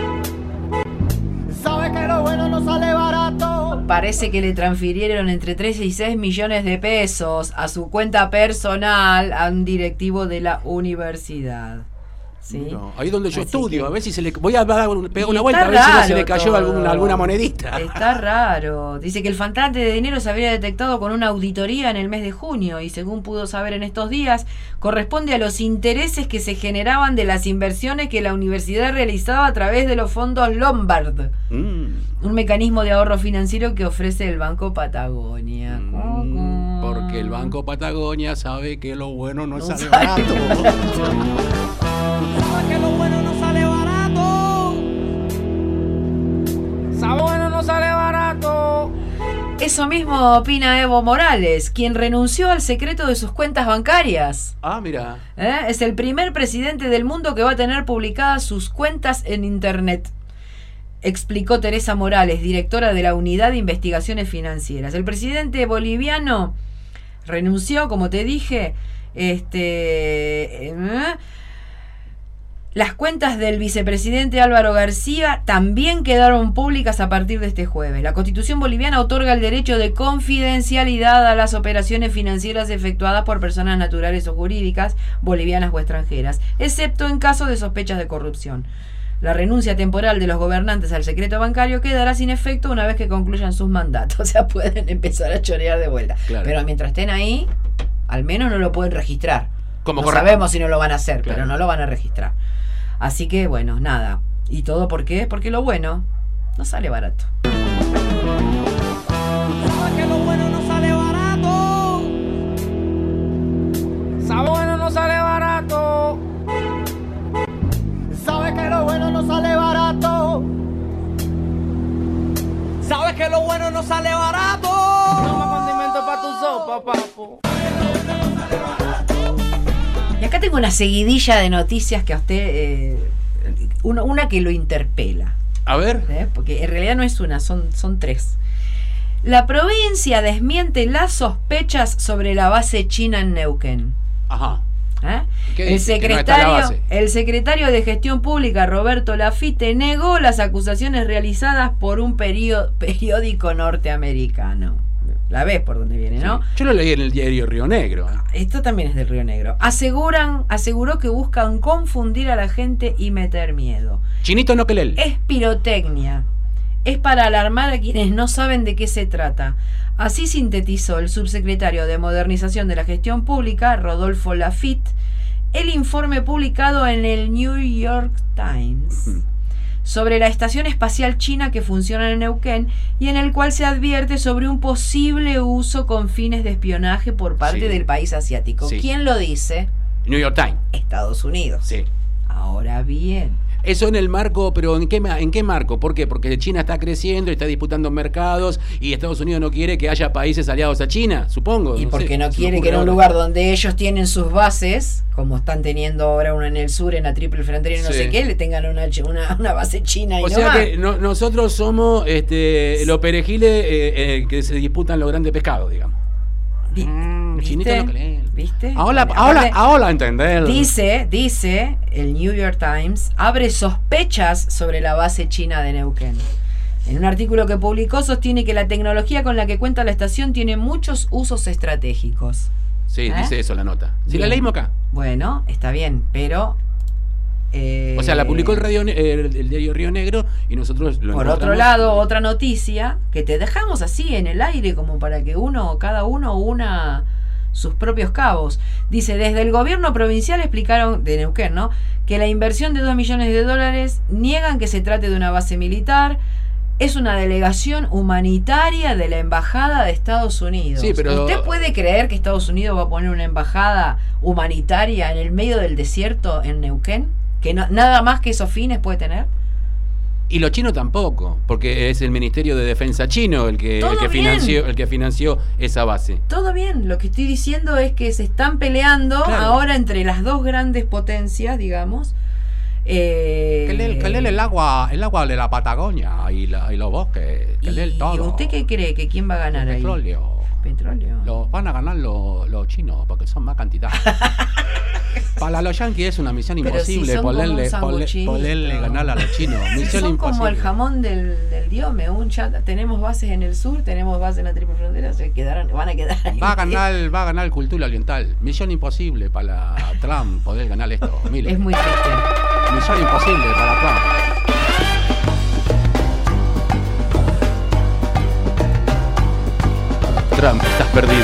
Sabe que lo bueno no sale barato. Parece que le transfirieron entre tres y seis millones de pesos a su cuenta personal a un directivo de la universidad. ¿Sí? No, ahí donde yo Así estudio, que... a ver si se le voy a dar un, pegar Y una vuelta está a ver si no se raro le cayó todo. algún, alguna monedita. Está raro. Dice que el faltante de dinero se habría detectado con una auditoría en el mes de junio y según pudo saber en estos días, corresponde a los intereses que se generaban de las inversiones que la universidad realizaba a través de los fondos Lombard. Mm. Un mecanismo de ahorro financiero que ofrece el Banco Patagonia. Mm, porque el Banco Patagonia sabe que lo bueno no, No sale sale barato. Que lo bueno no sale barato. Sabe bueno no sale barato. Eso mismo opina Evo Morales, quien renunció al secreto de sus cuentas bancarias. Ah, mira. ¿Eh? Es el primer presidente del mundo que va a tener publicadas sus cuentas en internet, explicó Teresa Morales, directora de la Unidad de Investigaciones Financieras. El presidente boliviano renunció, como te dije, este... ¿eh? Las cuentas del vicepresidente Álvaro García también quedaron públicas a partir de este jueves. La Constitución boliviana otorga el derecho de confidencialidad a las operaciones financieras efectuadas por personas naturales o jurídicas, bolivianas o extranjeras, excepto en caso de sospechas de corrupción. La renuncia temporal de los gobernantes al secreto bancario quedará sin efecto una vez que concluyan sus mandatos. O sea, pueden empezar a chorear de vuelta. Claro. Pero mientras estén ahí, al menos no lo pueden registrar. Como no correcto. sabemos si no lo van a hacer, Claro. pero no lo van a registrar. Así que, bueno, nada. ¿Y todo por qué? Porque lo bueno no sale barato. Que lo bueno no sale barato. Sabe bueno no sale barato. Sabe que lo bueno no sale barato. Sabes que lo bueno no sale barato. Toma condimento para tu sopa, papo. Y acá tengo una seguidilla de noticias que a usted... Eh, una, una que lo interpela. A ver. ¿Eh? Porque en realidad no es una, son, son tres. La provincia desmiente las sospechas sobre la base china en Neuquén. Ajá. ¿Eh? ¿Qué El dice? Que no está la secretario, base. el secretario de Gestión Pública, Roberto Lafite, negó las acusaciones realizadas por un perio- periódico norteamericano. La ves por dónde viene, ¿no? Sí. Yo lo leí en el diario Río Negro. Esto también es del Río Negro. Aseguran, aseguró que buscan confundir a la gente y meter miedo. Chinito no que leel. Es pirotecnia. Es para alarmar a quienes no saben de qué se trata. Así sintetizó el subsecretario de Modernización de la Gestión Pública, Rodolfo Lafitte, el informe publicado en el New York Times sobre la estación espacial china que funciona en Neuquén y en el cual se advierte sobre un posible uso con fines de espionaje por parte Sí. del país asiático. Sí. ¿Quién lo dice? New York Times. Estados Unidos. Sí. Ahora bien. Eso en el marco, pero ¿en qué, ma- ¿en qué marco? ¿Por qué? Porque China está creciendo, está disputando mercados y Estados Unidos no quiere que haya países aliados a China, supongo. Y no porque sé, no se me quiere ocurre que en un ahora. lugar donde ellos tienen sus bases, como están teniendo ahora una en el sur, en la Triple Frontera y no Sí. sé qué, le tengan una, una, una base china y O no sea más. que no- nosotros somos este, los perejiles eh, eh, que se disputan los grandes pescados, digamos. Vi- Chinito ¿Viste? no que lee. ¿Viste? Ahora, Bueno, ahora, aparte, ahora entender. Dice, dice, el New York Times abre sospechas sobre la base china de Neuquén. En un artículo que publicó sostiene que la tecnología con la que cuenta la estación tiene muchos usos estratégicos. Sí, ¿Eh? dice eso la nota. Si la Bien. leímos acá. Bueno, está bien, pero Eh, o sea, la publicó el, radio, el, el diario Río Negro y nosotros lo Por otro lado, otra noticia que te dejamos así en el aire como para que uno, cada uno una sus propios cabos. Dice, desde el gobierno provincial explicaron, de Neuquén, ¿no?, que la inversión de dos millones de dólares niegan que se trate de una base militar. Es una delegación humanitaria de la Embajada de Estados Unidos. Sí, pero... ¿Usted puede creer que Estados Unidos va a poner una embajada humanitaria en el medio del desierto en Neuquén? ¿Que no, nada más que esos fines puede tener? Y los chinos tampoco, porque es el Ministerio de Defensa chino el que, el que, financió, el que financió esa base. Todo bien, lo que estoy diciendo es que se están peleando claro. ahora entre las dos grandes potencias, digamos. Eh, que le, que le el agua el agua de la Patagonia y, la, y los bosques, que le el todo. ¿Y usted qué cree? ¿Que quién va a ganar el ahí? Petróleo. Petróleo. Los van a ganar los, los chinos porque son más cantidad. Para los yanquis es una misión Pero imposible si ponerle, ponerle, ponerle ganar a los chinos. Misión son imposible. Como el jamón del, del diome. Un chat, tenemos bases en el sur, tenemos bases en la triple frontera, se quedaron, van a quedar ahí. Va a ganar, va a ganar cultura oriental. Misión imposible para Trump poder ganar esto. Mire. Es muy triste. Misión imposible para Trump. Trump, estás perdido.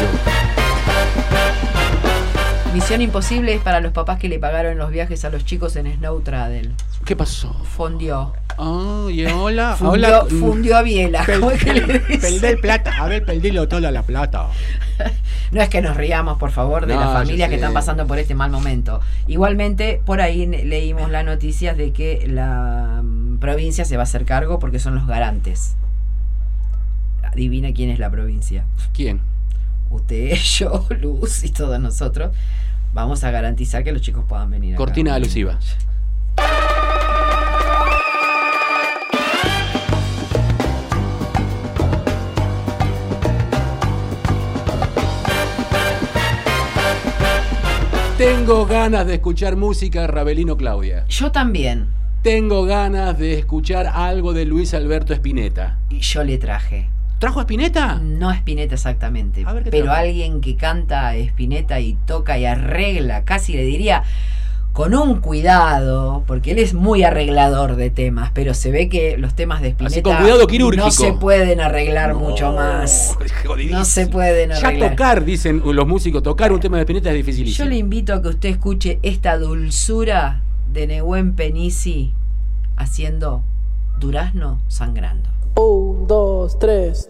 Misión imposible es para los papás que le pagaron los viajes a los chicos en Snow Travel. ¿Qué pasó? Fondió. Oh, y hola. Fundió, hola. fundió a biela. Pel, pel, perdí el plata. A ver, perdílo toda la plata. No es que nos riamos, por favor, de no, las familias que están pasando por este mal momento. Igualmente, por ahí leímos las noticias de que la um, provincia se va a hacer cargo porque son los garantes. Adivina quién es la provincia. ¿Quién? Usted, yo, Luz y todos nosotros vamos a garantizar que los chicos puedan venir acá. Cortina alusiva. Tengo ganas de escuchar música Rabelino Claudia. Yo también. Tengo ganas de escuchar algo de Luis Alberto Spinetta. Y yo le traje. ¿Trajo a Spinetta? No a Spinetta exactamente, a ver, ¿qué pero trajo? Alguien que canta Spinetta y toca y arregla, casi le diría con un cuidado, porque él es muy arreglador de temas, pero se ve que los temas de Spinetta Así, con cuidado quirúrgico. No se pueden arreglar no, mucho más. No se pueden arreglar. Ya tocar, dicen los músicos, tocar un tema de Spinetta es dificilísimo. Yo le invito a que usted escuche esta dulzura de Nehuen Penisi haciendo Durazno Sangrando. Un, dos, tres.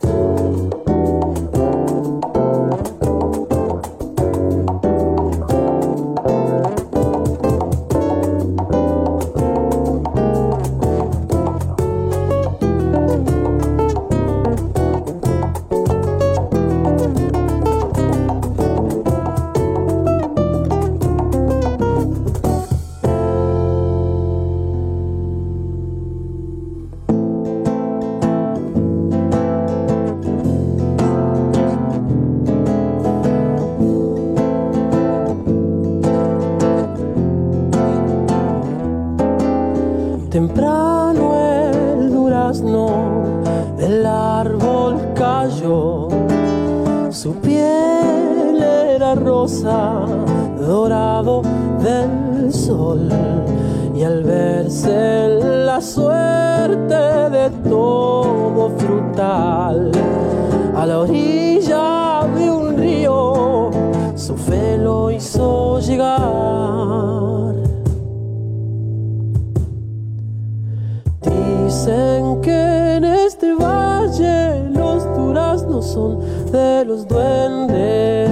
Temprano el durazno del árbol cayó, su piel era rosa, dorado del sol, y al verse la suerte de todo frutal, a la orilla de un río, su fe lo hizo llegar. Dicen que en este valle los duraznos son de los duendes.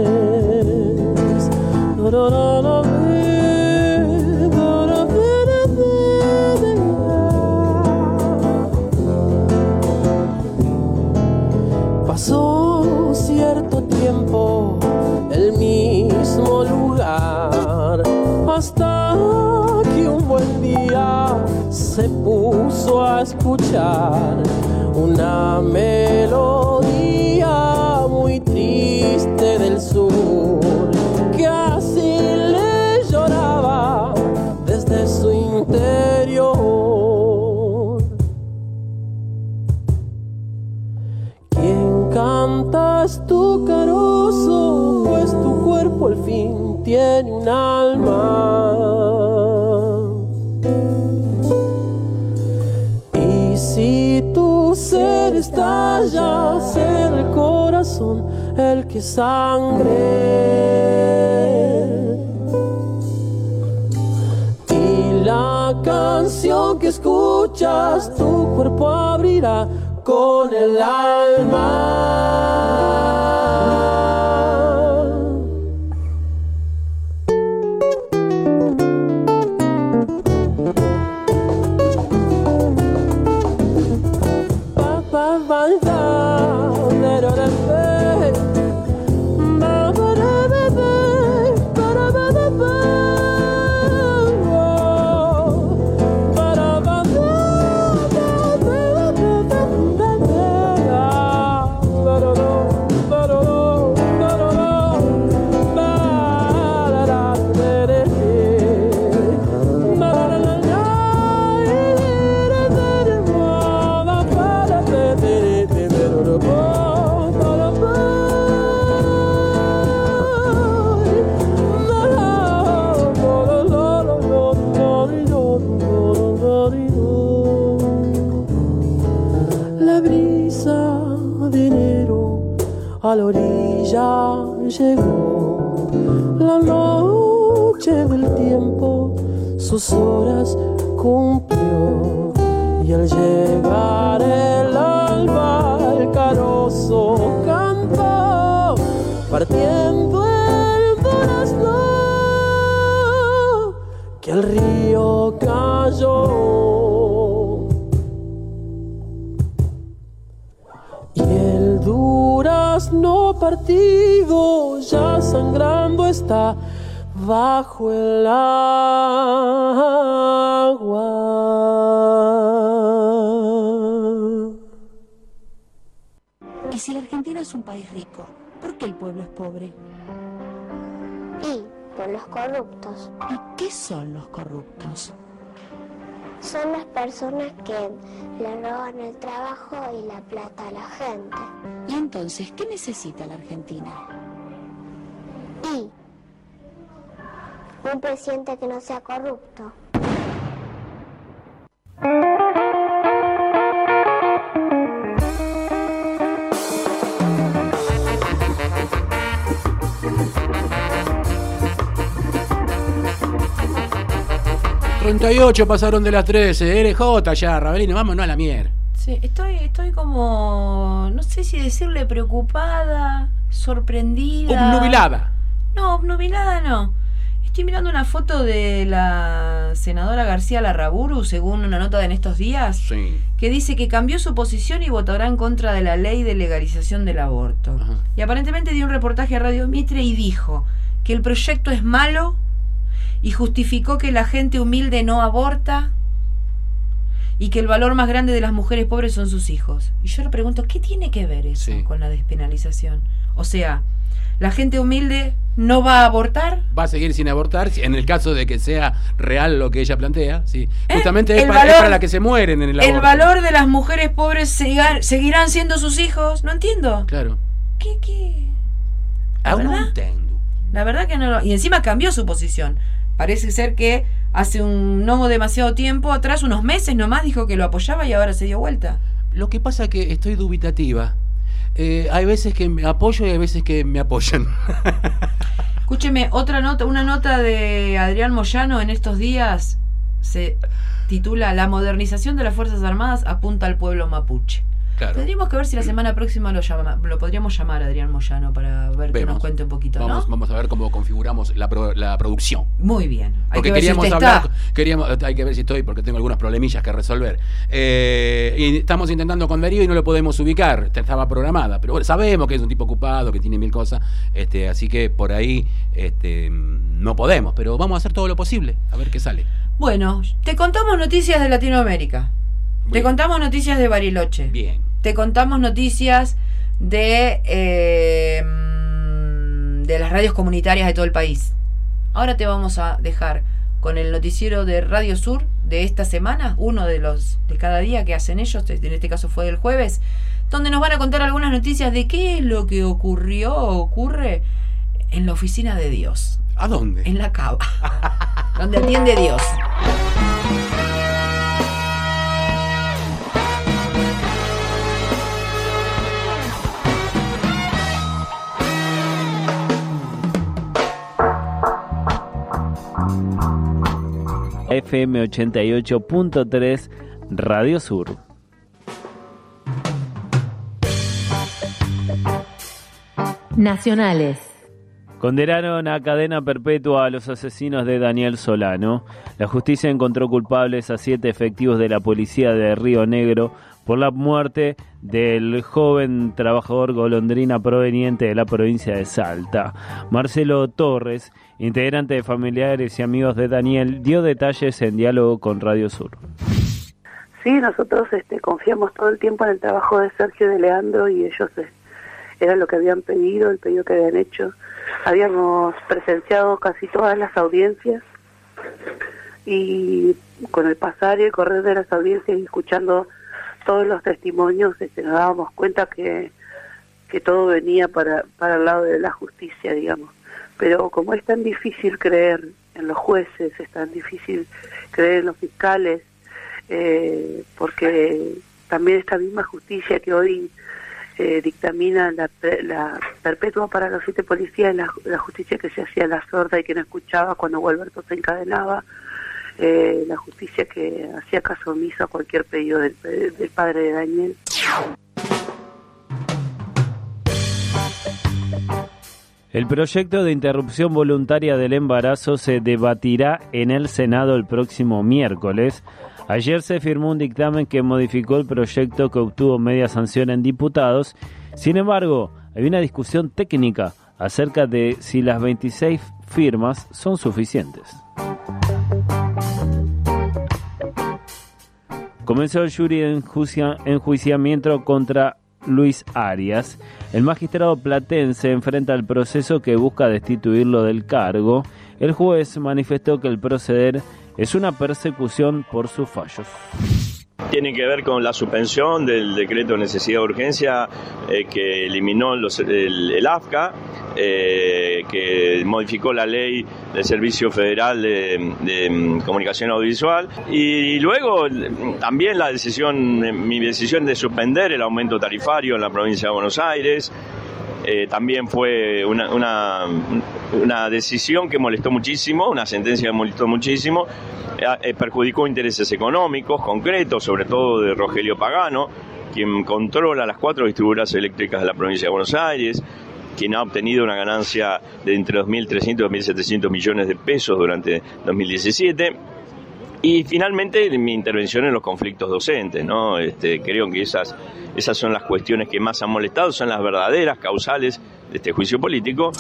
Pasó cierto tiempo el mismo lugar hasta que un buen día se puso a escuchar una melodía muy triste del sur que así le lloraba desde su interior. Quien canta es tu carozo, pues tu cuerpo al fin tiene un alma. vaya ser el corazón el que sangre. Y la canción que escuchas, tu cuerpo abrirá con el alma. A la orilla llegó la noche del tiempo, sus horas cumplió, y al llegar el alba el carozo cantó, partiendo el durazno que al río cayó. Y el durazno partido ya sangrando está bajo el agua. Y si la Argentina es un país rico, ¿por qué el pueblo es pobre? Y por los corruptos. ¿Y qué son los corruptos? Son las personas que le roban el trabajo y la plata a la gente. ¿Y entonces qué necesita la Argentina? Y un presidente que no sea corrupto. treinta y ocho pasaron de las trece, L J ya, Rabelino, vámonos a la mierda. Sí, estoy, estoy como, no sé si decirle preocupada, sorprendida. Obnubilada. No, obnubilada no. Estoy mirando una foto de la senadora García Larraburu, según una nota de En Estos Días, sí, que dice que cambió su posición y votará en contra de la ley de legalización del aborto. Ajá. Y aparentemente dio un reportaje a Radio Mitre y dijo que el proyecto es malo y justificó que la gente humilde no aborta y que el valor más grande de las mujeres pobres son sus hijos. Y yo le pregunto, ¿qué tiene que ver eso sí. con la despenalización? O sea, ¿la gente humilde no va a abortar? Va a seguir sin abortar, en el caso de que sea real lo que ella plantea. Sí. ¿Eh? Justamente es, el para, valor, es para la que se mueren en el aborto. El valor de las mujeres pobres siga, seguirán siendo sus hijos. No entiendo. Claro. ¿Qué, qué? ¿La Aún verdad? no entiendo. La verdad que no lo... Y encima cambió su posición. Parece ser que hace un no demasiado tiempo atrás, unos meses nomás, dijo que lo apoyaba y ahora se dio vuelta. Lo que pasa es que estoy dubitativa. Eh, hay veces que me apoyo y hay veces que me apoyan. Escúcheme, otra nota, una nota de Adrián Moyano En Estos Días se titula La modernización de las Fuerzas Armadas apunta al pueblo mapuche. Claro. Tendríamos que ver si la semana próxima lo llama, lo podríamos llamar a Adrián Moyano para ver Vemos. que nos cuente un poquito, vamos, ¿no? Vamos a ver cómo configuramos la, pro, la producción. Muy bien. Hay porque que ver queríamos si hablar, está. queríamos, hay que ver si estoy, porque tengo algunos problemillas que resolver. Eh, y estamos intentando con Darío y no lo podemos ubicar. Estaba programada, pero bueno, sabemos que es un tipo ocupado, que tiene mil cosas, este, así que por ahí este, no podemos, pero vamos a hacer todo lo posible, a ver qué sale. Bueno, te contamos noticias de Latinoamérica. Bien. Te contamos noticias de Bariloche. Bien. Te contamos noticias de eh, de las radios comunitarias de todo el país. Ahora te vamos a dejar con el noticiero de Radio Sur de esta semana, uno de los de cada día que hacen ellos, en este caso fue del jueves, donde nos van a contar algunas noticias de qué es lo que ocurrió o ocurre en la oficina de Dios. ¿A dónde? En la cava, donde atiende Dios. F M ochenta y ocho punto tres Radio Sur. Nacionales. Condenaron a cadena perpetua a los asesinos de Daniel Solano. La justicia encontró culpables a siete efectivos de la policía de Río Negro por la muerte del joven trabajador golondrina proveniente de la provincia de Salta. Marcelo Torres, integrante de familiares y amigos de Daniel, dio detalles en diálogo con Radio Sur. Sí, nosotros este, confiamos todo el tiempo en el trabajo de Sergio y de Leandro, y ellos eh, era lo que habían pedido, el pedido que habían hecho. Habíamos presenciado casi todas las audiencias, y con el pasar y el correr de las audiencias y escuchando todos los testimonios, este, nos dábamos cuenta que, que todo venía para, para el lado de la justicia, digamos. Pero como es tan difícil creer en los jueces, es tan difícil creer en los fiscales, eh, porque también esta misma justicia que hoy eh, dictamina la, la perpetua para los siete policías, la, la justicia que se hacía la sorda y que no escuchaba cuando Gualberto se encadenaba, eh, la justicia que hacía caso omiso a cualquier pedido del, del padre de Daniel. El proyecto de interrupción voluntaria del embarazo se debatirá en el Senado el próximo miércoles. Ayer se firmó un dictamen que modificó el proyecto que obtuvo media sanción en diputados. Sin embargo, hay una discusión técnica acerca de si las veintiséis firmas son suficientes. Comenzó el jury de enjuicia- enjuiciamiento contra Luis Arias. El magistrado platense enfrenta el proceso que busca destituirlo del cargo. El juez manifestó que el proceder es una persecución por sus fallos. Tiene que ver con la suspensión del decreto de necesidad de urgencia eh, que eliminó los, el, el A F C A, eh, que modificó la ley del Servicio Federal de, de Comunicación Audiovisual, y luego también la decisión, mi decisión de suspender el aumento tarifario en la provincia de Buenos Aires. Eh, también fue una, una, una decisión que molestó muchísimo, una sentencia que molestó muchísimo, eh, perjudicó intereses económicos concretos, sobre todo de Rogelio Pagano, quien controla las cuatro distribuidoras eléctricas de la provincia de Buenos Aires, quien ha obtenido una ganancia de entre dos mil trescientos y dos mil setecientos millones de pesos durante dos mil diecisiete. Y finalmente mi intervención en los conflictos docentes, ¿no? Este, creo que esas, esas son las cuestiones que más han molestado, son las verdaderas causales de este juicio político.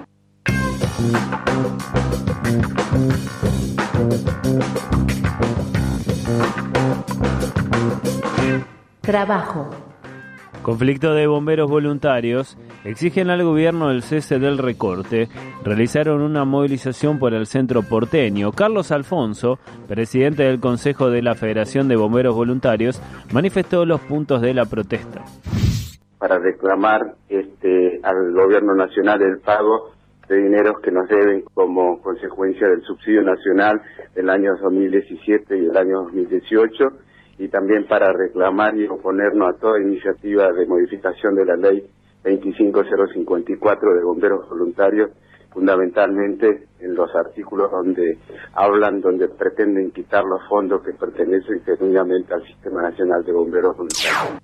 Trabajo. Conflicto de bomberos voluntarios exigen al gobierno el cese del recorte. Realizaron una movilización por el centro porteño. Carlos Alfonso, presidente del Consejo de la Federación de Bomberos Voluntarios, manifestó los puntos de la protesta. Para reclamar este, al gobierno nacional el pago de dineros que nos deben como consecuencia del subsidio nacional del año dos mil diecisiete y el año dos mil dieciocho, y también para reclamar y oponernos a toda iniciativa de modificación de la ley veinticinco mil cincuenta y cuatro de bomberos voluntarios, fundamentalmente en los artículos donde hablan, donde pretenden quitar los fondos que pertenecen genuinamente al Sistema Nacional de Bomberos Voluntarios.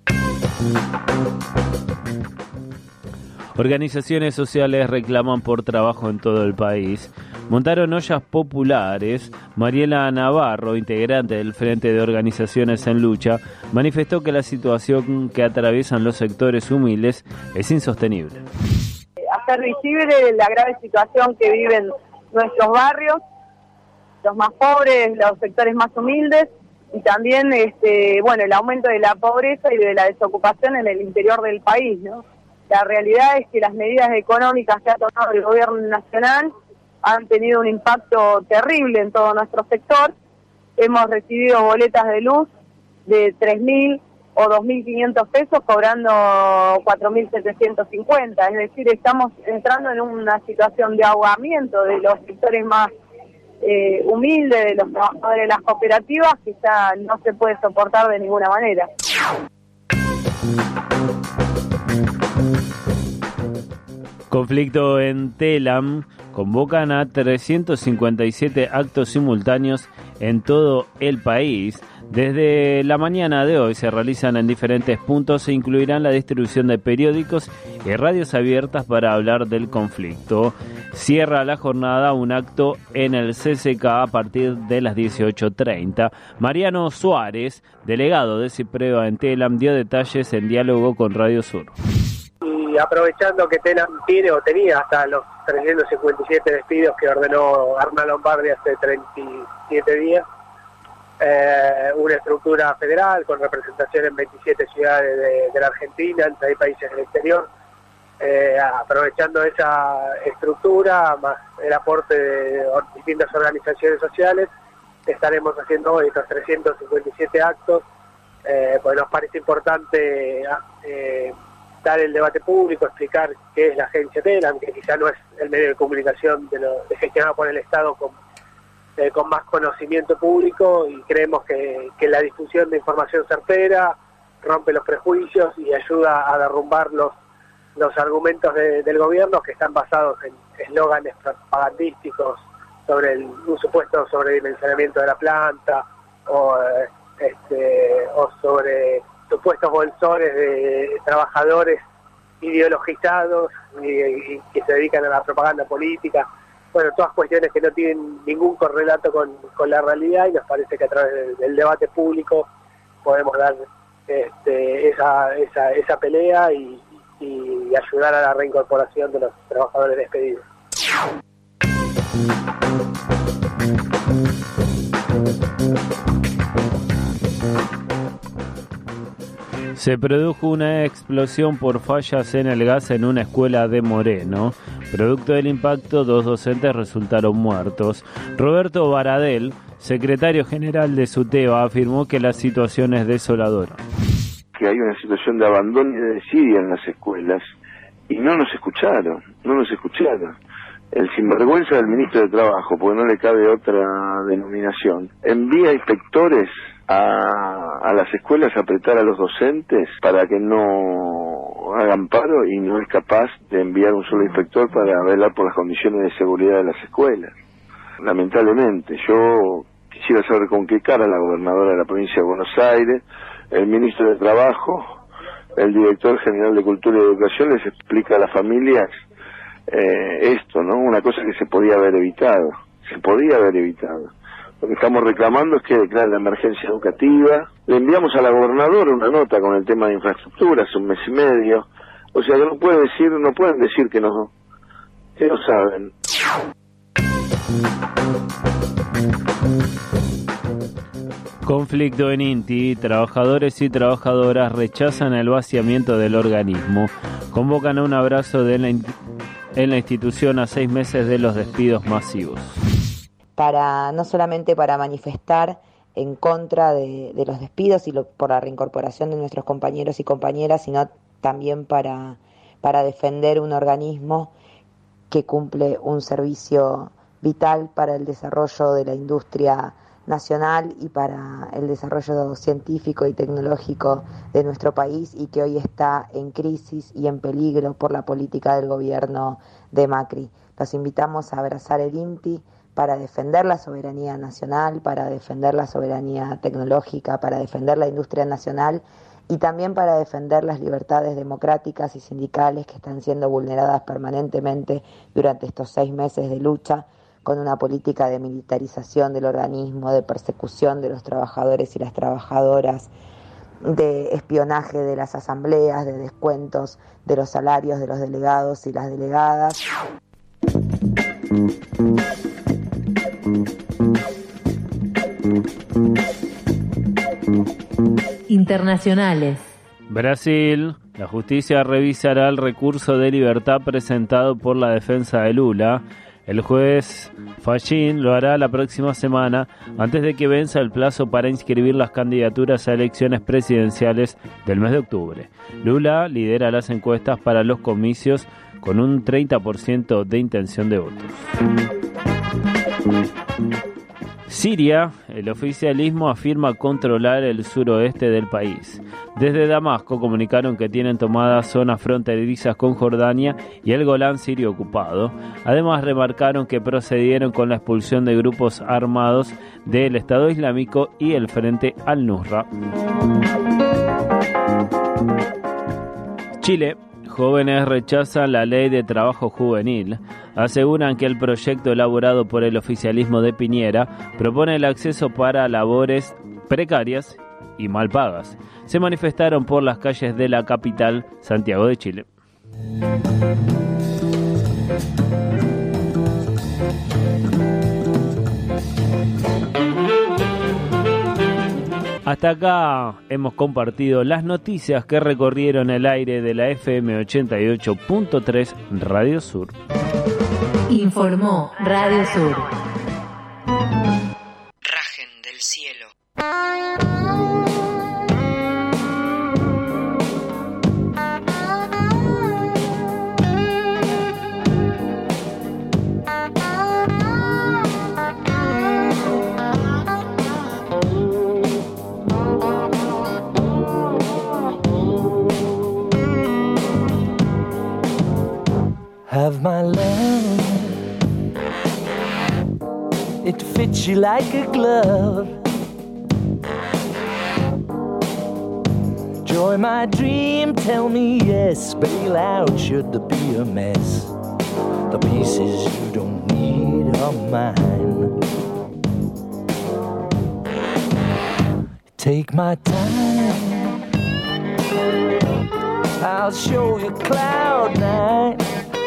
Organizaciones sociales reclaman por trabajo en todo el país. Montaron ollas populares. Mariela Navarro, integrante del Frente de Organizaciones en Lucha, manifestó que la situación que atraviesan los sectores humildes es insostenible. Hacer visible la grave situación que viven nuestros barrios, los más pobres, los sectores más humildes, y también este, bueno, el aumento de la pobreza y de la desocupación en el interior del país, ¿no? La realidad es que las medidas económicas que ha tomado el gobierno nacional han tenido un impacto terrible en todo nuestro sector. Hemos recibido boletas de luz de tres mil o dos mil quinientos pesos cobrando cuatro mil setecientos cincuenta, es decir, estamos entrando en una situación de ahogamiento de los sectores más eh, humildes, de los trabajadores de las cooperativas, que ya no se puede soportar de ninguna manera. Conflicto en Telam. Convocan a trescientos cincuenta y siete actos simultáneos en todo el país. Desde la mañana de hoy se realizan en diferentes puntos e incluirán la distribución de periódicos y radios abiertas para hablar del conflicto. Cierra la jornada un acto en el C C K a partir de las dieciocho treinta. Mariano Suárez, delegado de CIPREVA en TELAM, dio detalles en diálogo con Radio Sur. Y aprovechando que TELAM tiene o tenía hasta los trescientos cincuenta y siete despidos que ordenó Arna Lombardi hace treinta y siete días, eh, una estructura federal con representación en veintisiete ciudades de, de la Argentina, en seis países del exterior, eh, aprovechando esa estructura más el aporte de distintas organizaciones sociales, estaremos haciendo hoy estos trescientos cincuenta y siete actos, eh, pues nos parece importante eh, dar el debate público, explicar qué es la agencia TELAM, que quizá no es el medio de comunicación de, lo, de gestionado por el Estado con, eh, con más conocimiento público, y creemos que, que la difusión de información certera rompe los prejuicios y ayuda a derrumbar los, los argumentos de, del gobierno que están basados en eslóganes propagandísticos sobre el, un supuesto sobredimensionamiento de la planta o, eh, este, o sobre supuestos bolsones de trabajadores ideologizados y, y que se dedican a la propaganda política. Bueno, todas cuestiones que no tienen ningún correlato con, con la realidad, y nos parece que a través del, del debate público podemos dar este, esa, esa, esa pelea y, y ayudar a la reincorporación de los trabajadores despedidos. Se produjo una explosión por fallas en el gas en una escuela de Moreno. Producto del impacto, dos docentes resultaron muertos. Roberto Baradel, secretario general de SUTEBA, afirmó que la situación es desoladora. Que hay una situación de abandono y de desidia en las escuelas, y no nos escucharon, no nos escucharon. El sinvergüenza del ministro de Trabajo, porque no le cabe otra denominación, envía inspectores a, a las escuelas a apretar a los docentes para que no hagan paro, y no es capaz de enviar un solo inspector para velar por las condiciones de seguridad de las escuelas. Lamentablemente, yo quisiera saber con qué cara la gobernadora de la provincia de Buenos Aires, el ministro de Trabajo, el director general de Cultura y Educación les explica a las familias eh, esto, ¿no? Una cosa que se podía haber evitado, se podía haber evitado. Lo que estamos reclamando es que declare la emergencia educativa. Le enviamos a la gobernadora una nota con el tema de infraestructura hace un mes y medio. O sea que no puede decir, no pueden decir que no, que no saben. Conflicto en INTI. Trabajadores y trabajadoras rechazan el vaciamiento del organismo. Convocan a un abrazo de la in- en la institución a seis meses de los despidos masivos. Para no solamente para manifestar en contra de, de los despidos y lo, por la reincorporación de nuestros compañeros y compañeras, sino también para, para defender un organismo que cumple un servicio vital para el desarrollo de la industria nacional y para el desarrollo científico y tecnológico de nuestro país, y que hoy está en crisis y en peligro por la política del gobierno de Macri. Los invitamos a abrazar el INTI para defender la soberanía nacional, para defender la soberanía tecnológica, para defender la industria nacional y también para defender las libertades democráticas y sindicales que están siendo vulneradas permanentemente durante estos seis meses de lucha, con una política de militarización del organismo, de persecución de los trabajadores y las trabajadoras, de espionaje de las asambleas, de descuentos de los salarios de los delegados y las delegadas. Internacionales. Brasil. La justicia revisará el recurso de libertad presentado por la defensa de Lula. El juez Fachin lo hará la próxima semana, antes de que venza el plazo para inscribir las candidaturas a elecciones presidenciales del mes de octubre. Lula lidera las encuestas para los comicios con un treinta por ciento de intención de votos. Siria, el oficialismo afirma controlar el suroeste del país. Desde Damasco comunicaron que tienen tomadas zonas fronterizas con Jordania y el Golán sirio ocupado. Además remarcaron que procedieron con la expulsión de grupos armados del Estado Islámico y el Frente al-Nusra. Chile. Jóvenes rechazan la ley de trabajo juvenil. Aseguran que el proyecto elaborado por el oficialismo de Piñera propone el acceso para labores precarias y mal pagas. Se manifestaron por las calles de la capital, Santiago de Chile. Hasta acá hemos compartido las noticias que recorrieron el aire de la F M ochenta y ocho punto tres Radio Sur. Informó Radio Sur. Rajen del cielo. Have my love, it fits you like a glove. Joy my dream, tell me yes. Bail out should there be a mess. The pieces you don't need are mine. Take my time, I'll show you cloud nine.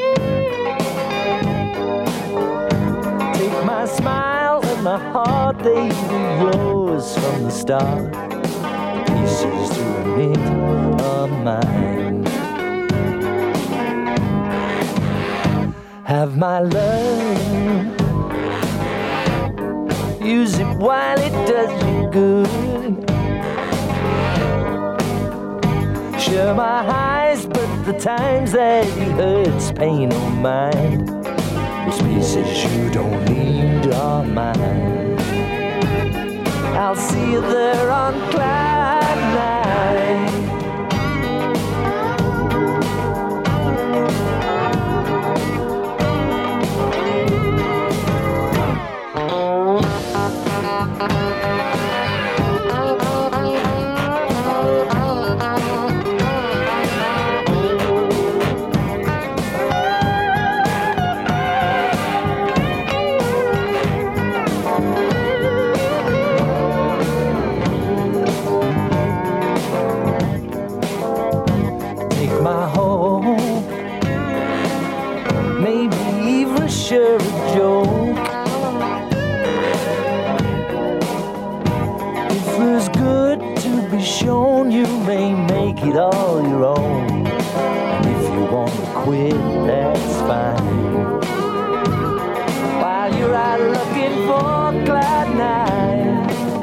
My smile and my heart, they were yours from the start. Pieces to admit are mine. Have my love, use it while it does you good. Share my highs, but the times that it hurts, pain or mind. Those pieces you don't need are mine. I'll see you there on cloud nine. Sure a joke. If there's good to be shown, you may make it all your own. And if you want to quit, that's fine. While you're out looking for cloud nine.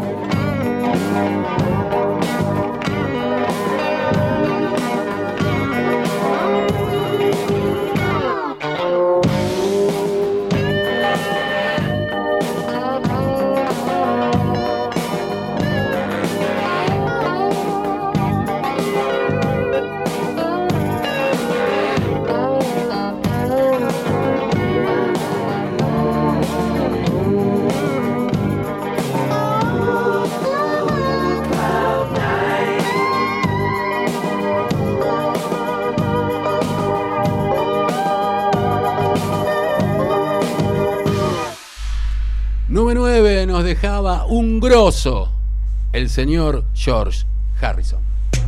Número nueve nos dejaba un grosso, el señor George Harrison.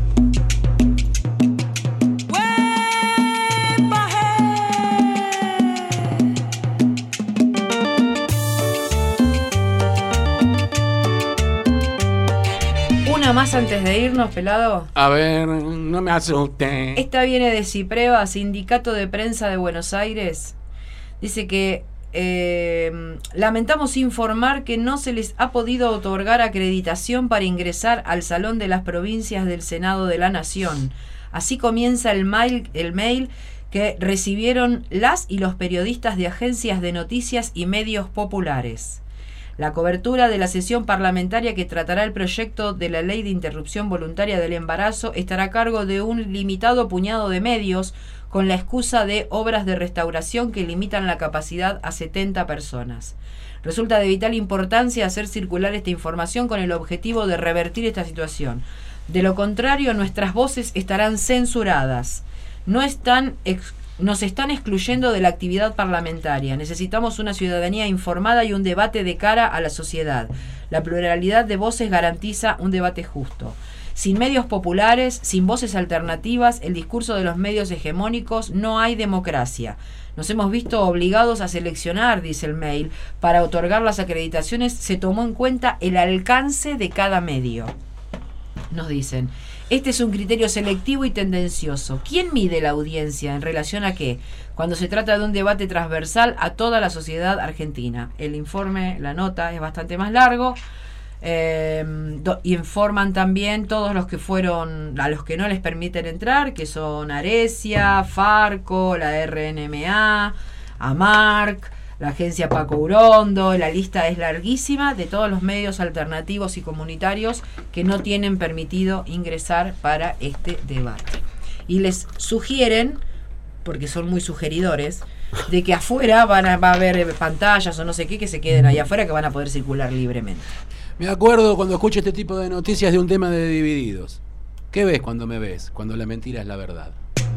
Una más antes de irnos, pelado. A ver, no me asuste. Esta viene de Cipreva, Sindicato de Prensa de Buenos Aires. Dice que Eh, lamentamos informar que no se les ha podido otorgar acreditación para ingresar al Salón de las Provincias del Senado de la Nación. Así comienza el mail, el mail que recibieron las y los periodistas de agencias de noticias y medios populares. La cobertura de la sesión parlamentaria que tratará el proyecto de la ley de interrupción voluntaria del embarazo estará a cargo de un limitado puñado de medios con la excusa de obras de restauración que limitan la capacidad a setenta personas. Resulta de vital importancia hacer circular esta información con el objetivo de revertir esta situación. De lo contrario, nuestras voces estarán censuradas. No están ex- nos están excluyendo de la actividad parlamentaria. Necesitamos una ciudadanía informada y un debate de cara a la sociedad. La pluralidad de voces garantiza un debate justo. Sin medios populares, sin voces alternativas, el discurso de los medios hegemónicos, no hay democracia. Nos hemos visto obligados a seleccionar, dice el mail, para otorgar las acreditaciones se tomó en cuenta el alcance de cada medio. Nos dicen, este es un criterio selectivo y tendencioso. ¿Quién mide la audiencia en relación a qué? Cuando se trata de un debate transversal a toda la sociedad argentina. El informe, la nota es bastante más largo. Eh, do, informan también todos los que fueron, a los que no les permiten entrar, que son Aresia, Farco, la R N M A, AMARC, la agencia Paco Urondo. La lista es larguísima de todos los medios alternativos y comunitarios que no tienen permitido ingresar para este debate. Y les sugieren, porque son muy sugeridores, de que afuera van a, va a haber pantallas o no sé qué, que se queden ahí afuera, que van a poder circular libremente. Me acuerdo cuando escucho este tipo de noticias de un tema de Divididos. ¿Qué ves cuando me ves? Cuando la mentira es la verdad.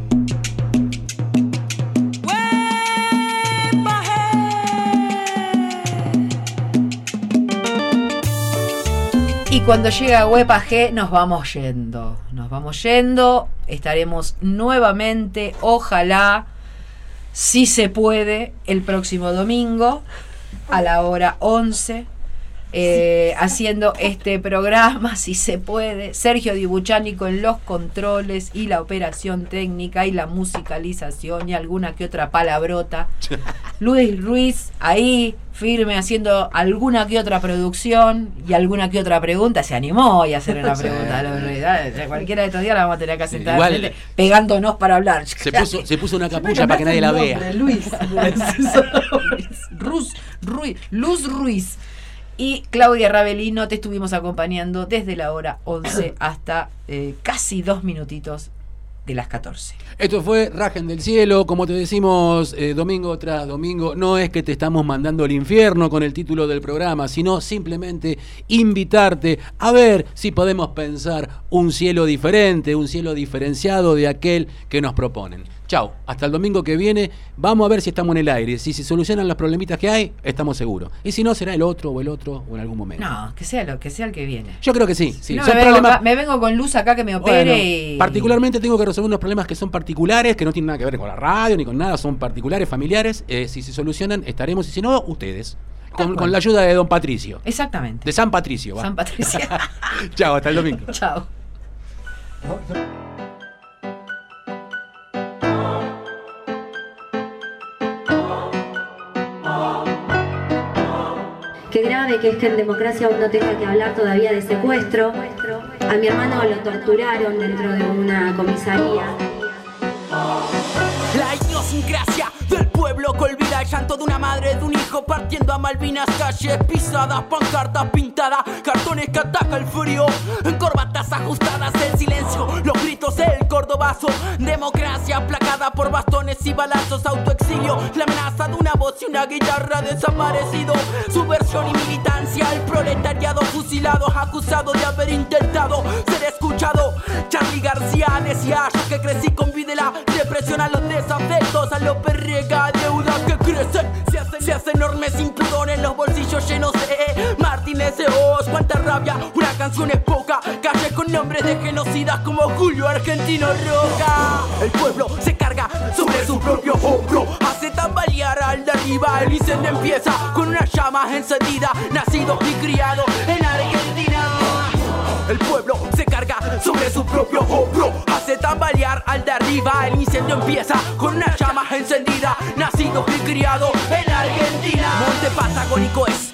Y cuando llega Huepa G nos vamos yendo, nos vamos yendo, estaremos nuevamente, ojalá, si se puede, el próximo domingo a la hora once, eh, haciendo este programa, si se puede. Sergio Dibuchani con los controles y la operación técnica y la musicalización y alguna que otra palabrota. Luis Ruiz ahí firme haciendo alguna que otra producción y alguna que otra pregunta. Se animó hoy a hacer una pregunta. La verdad, cualquiera de estos días la vamos a tener que sentar igual, pegándonos para hablar. Se puso, se puso una capucha para que nadie la vea. Luis Ruiz, Ruiz, Luz Ruiz y Claudia Ravelino te estuvimos acompañando desde la hora once hasta eh, casi dos minutitos de las catorce. Esto fue Rajen del Cielo, como te decimos eh, domingo tras domingo. No es que te estamos mandando al infierno con el título del programa, sino simplemente invitarte a ver si podemos pensar un cielo diferente, un cielo diferenciado de aquel que nos proponen. Chau, hasta el domingo que viene. Vamos a ver si estamos en el aire. Si se solucionan los problemitas que hay, estamos seguros. Y si no, será el otro o el otro o en algún momento. No, que sea lo que sea el que viene. Yo creo que sí. sí. No, Son me, vengo, problemas... me vengo con luz acá que me opere. Bueno, y... Particularmente tengo que resolver unos problemas que son particulares, que no tienen nada que ver con la radio ni con nada. Son particulares, familiares. Eh, si se solucionan, estaremos. Y si no, ustedes. Con, con la ayuda de don Patricio. Exactamente. De San Patricio. Va. San Patricio. Chao, hasta el domingo. Chao. Qué grave que es que en democracia uno tenga que hablar todavía de secuestro. A mi hermano lo torturaron dentro de una comisaría. La idiosincrasia del pueblo que olvida el llanto de una madre, de un hijo partiendo a Malvinas, calles pisadas, pancartas pintadas, cartones que ataca el frío, en corbatas ajustadas, el silencio, los gritos del cordobazo, democracia aplacada por bastones y balazos, autoexilio, la amenaza de una voz y una guitarra desaparecido, subversión y militancia, el proletariado fusilado, acusado de haber intentado ser escuchado. Charly García decía, yo que crecí con Videla, represión a los desafectos, a los perrega, deudas que crecen, se hacen, se hacen enormes cinturones, los bolsillos llenos de Martínez de Oz, cuánta rabia, una canción es poca, calles con nombres de genocidas como Julio Argentino Roca. El pueblo se carga sobre su propio hombro, hace tambalear al de arriba, el incendio empieza con una llama encendida, nacido y criado en Argentina. El pueblo se carga sobre su propio hombro, hace tambalear al de arriba, el incendio empieza con una llama encendida, nacido y criado en Argentina. Monte Patagónico es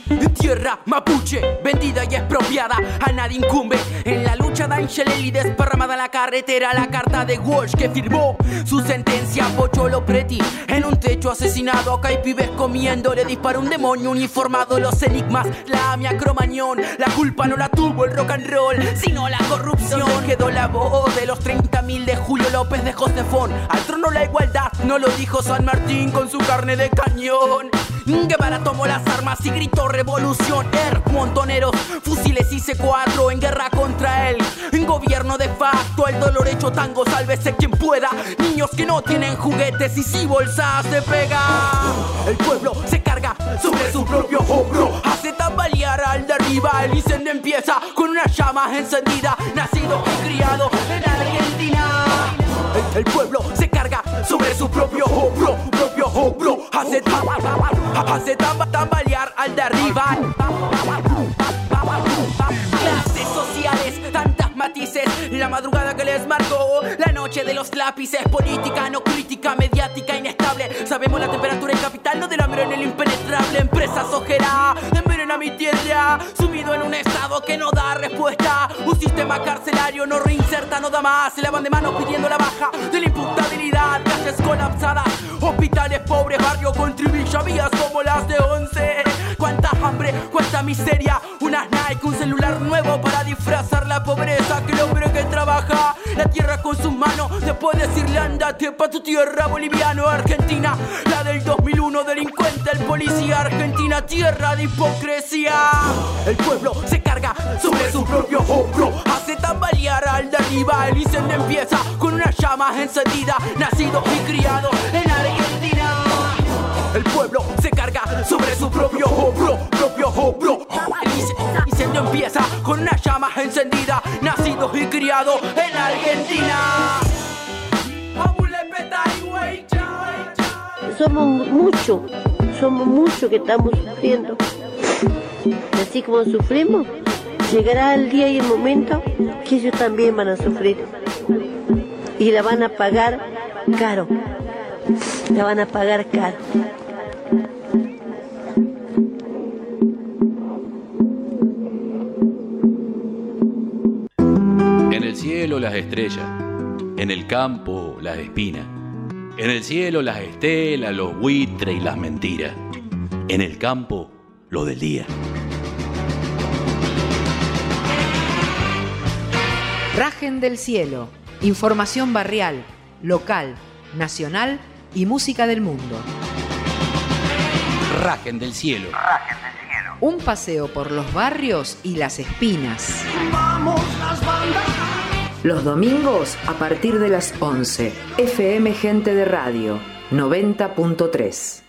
Tierra mapuche, vendida y expropiada, a nadie incumbe. En la lucha de Angelelli desparramada en la carretera, la carta de Walsh que firmó su sentencia. Pocholo Preti en un techo asesinado. Acá hay pibes comiendo, le dispara un demonio uniformado. Los enigmas, la amia Cromañón. La culpa no la tuvo el rock and roll, sino la corrupción. ¿Dónde quedó la voz de los treinta mil de Julio López de Josefón? Al trono la igualdad, no lo dijo San Martín con su carne de cañón. Guevara tomó las armas y gritó revolución. Er, montoneros, fusiles y C cuatro en guerra contra él. En gobierno de facto, el dolor hecho tango, sálvese quien pueda. Niños que no tienen juguetes y si bolsas se pega. El pueblo se carga sobre su propio hombro, hace tambalear al de arriba. El incendio empieza con una llama encendida. Nacido y criado en Argentina. El, el pueblo se carga sobre su propio hombro, propio hombro. Hace, hace tamba, tambalear al de arriba. Clases sociales, tantas matices. La madrugada que les marcó, la noche de los lápices. Política, no crítica, mediática, inestable. Sabemos la temperatura en capital, no del hambre en el impenetrable. Empresas ojera, envenena mi tierra. Sumido en un estado que no da respuesta. Un sistema carcelario no reinserta, no da más. Se lavan de manos pidiendo la baja de la imputabilidad. Calles colapsadas, hospitales pobres, barrio con trivilla, vías como las de once. Cuánta hambre, cuánta miseria. Unas Nike, un celular nuevo para disfrazar la pobreza. Que el hombre que trabaja la tierra con sus manos, después decirle andate pa' tu tierra. Boliviano, Argentina, la del dos mil uno. Delincuente, el policía. Argentina, tierra de hipocresía. El pueblo se carga sobre su propio hombro, hace tambalear al de arriba. El incendio empieza con una llama encendida. Nacido y criado en Argentina. El pueblo se carga sobre su propio hombro, propio hombro. El incendio empieza con una llama encendida. Nacido y criado en Argentina. Somos muchos, somos muchos que estamos sufriendo. Así como sufrimos, llegará el día y el momento que ellos también van a sufrir. Y la van a pagar caro. La van a pagar caro. En el cielo las estrellas, en el campo las espinas, en el cielo las estelas, los buitres y las mentiras, en el campo lo del día. Rajen del cielo, información barrial, local, nacional y música del mundo. Rajen del cielo. Rajen del cielo. Un paseo por los barrios y las espinas. Vamos las bandas. Los domingos a partir de las once. F M Gente de Radio noventa punto tres.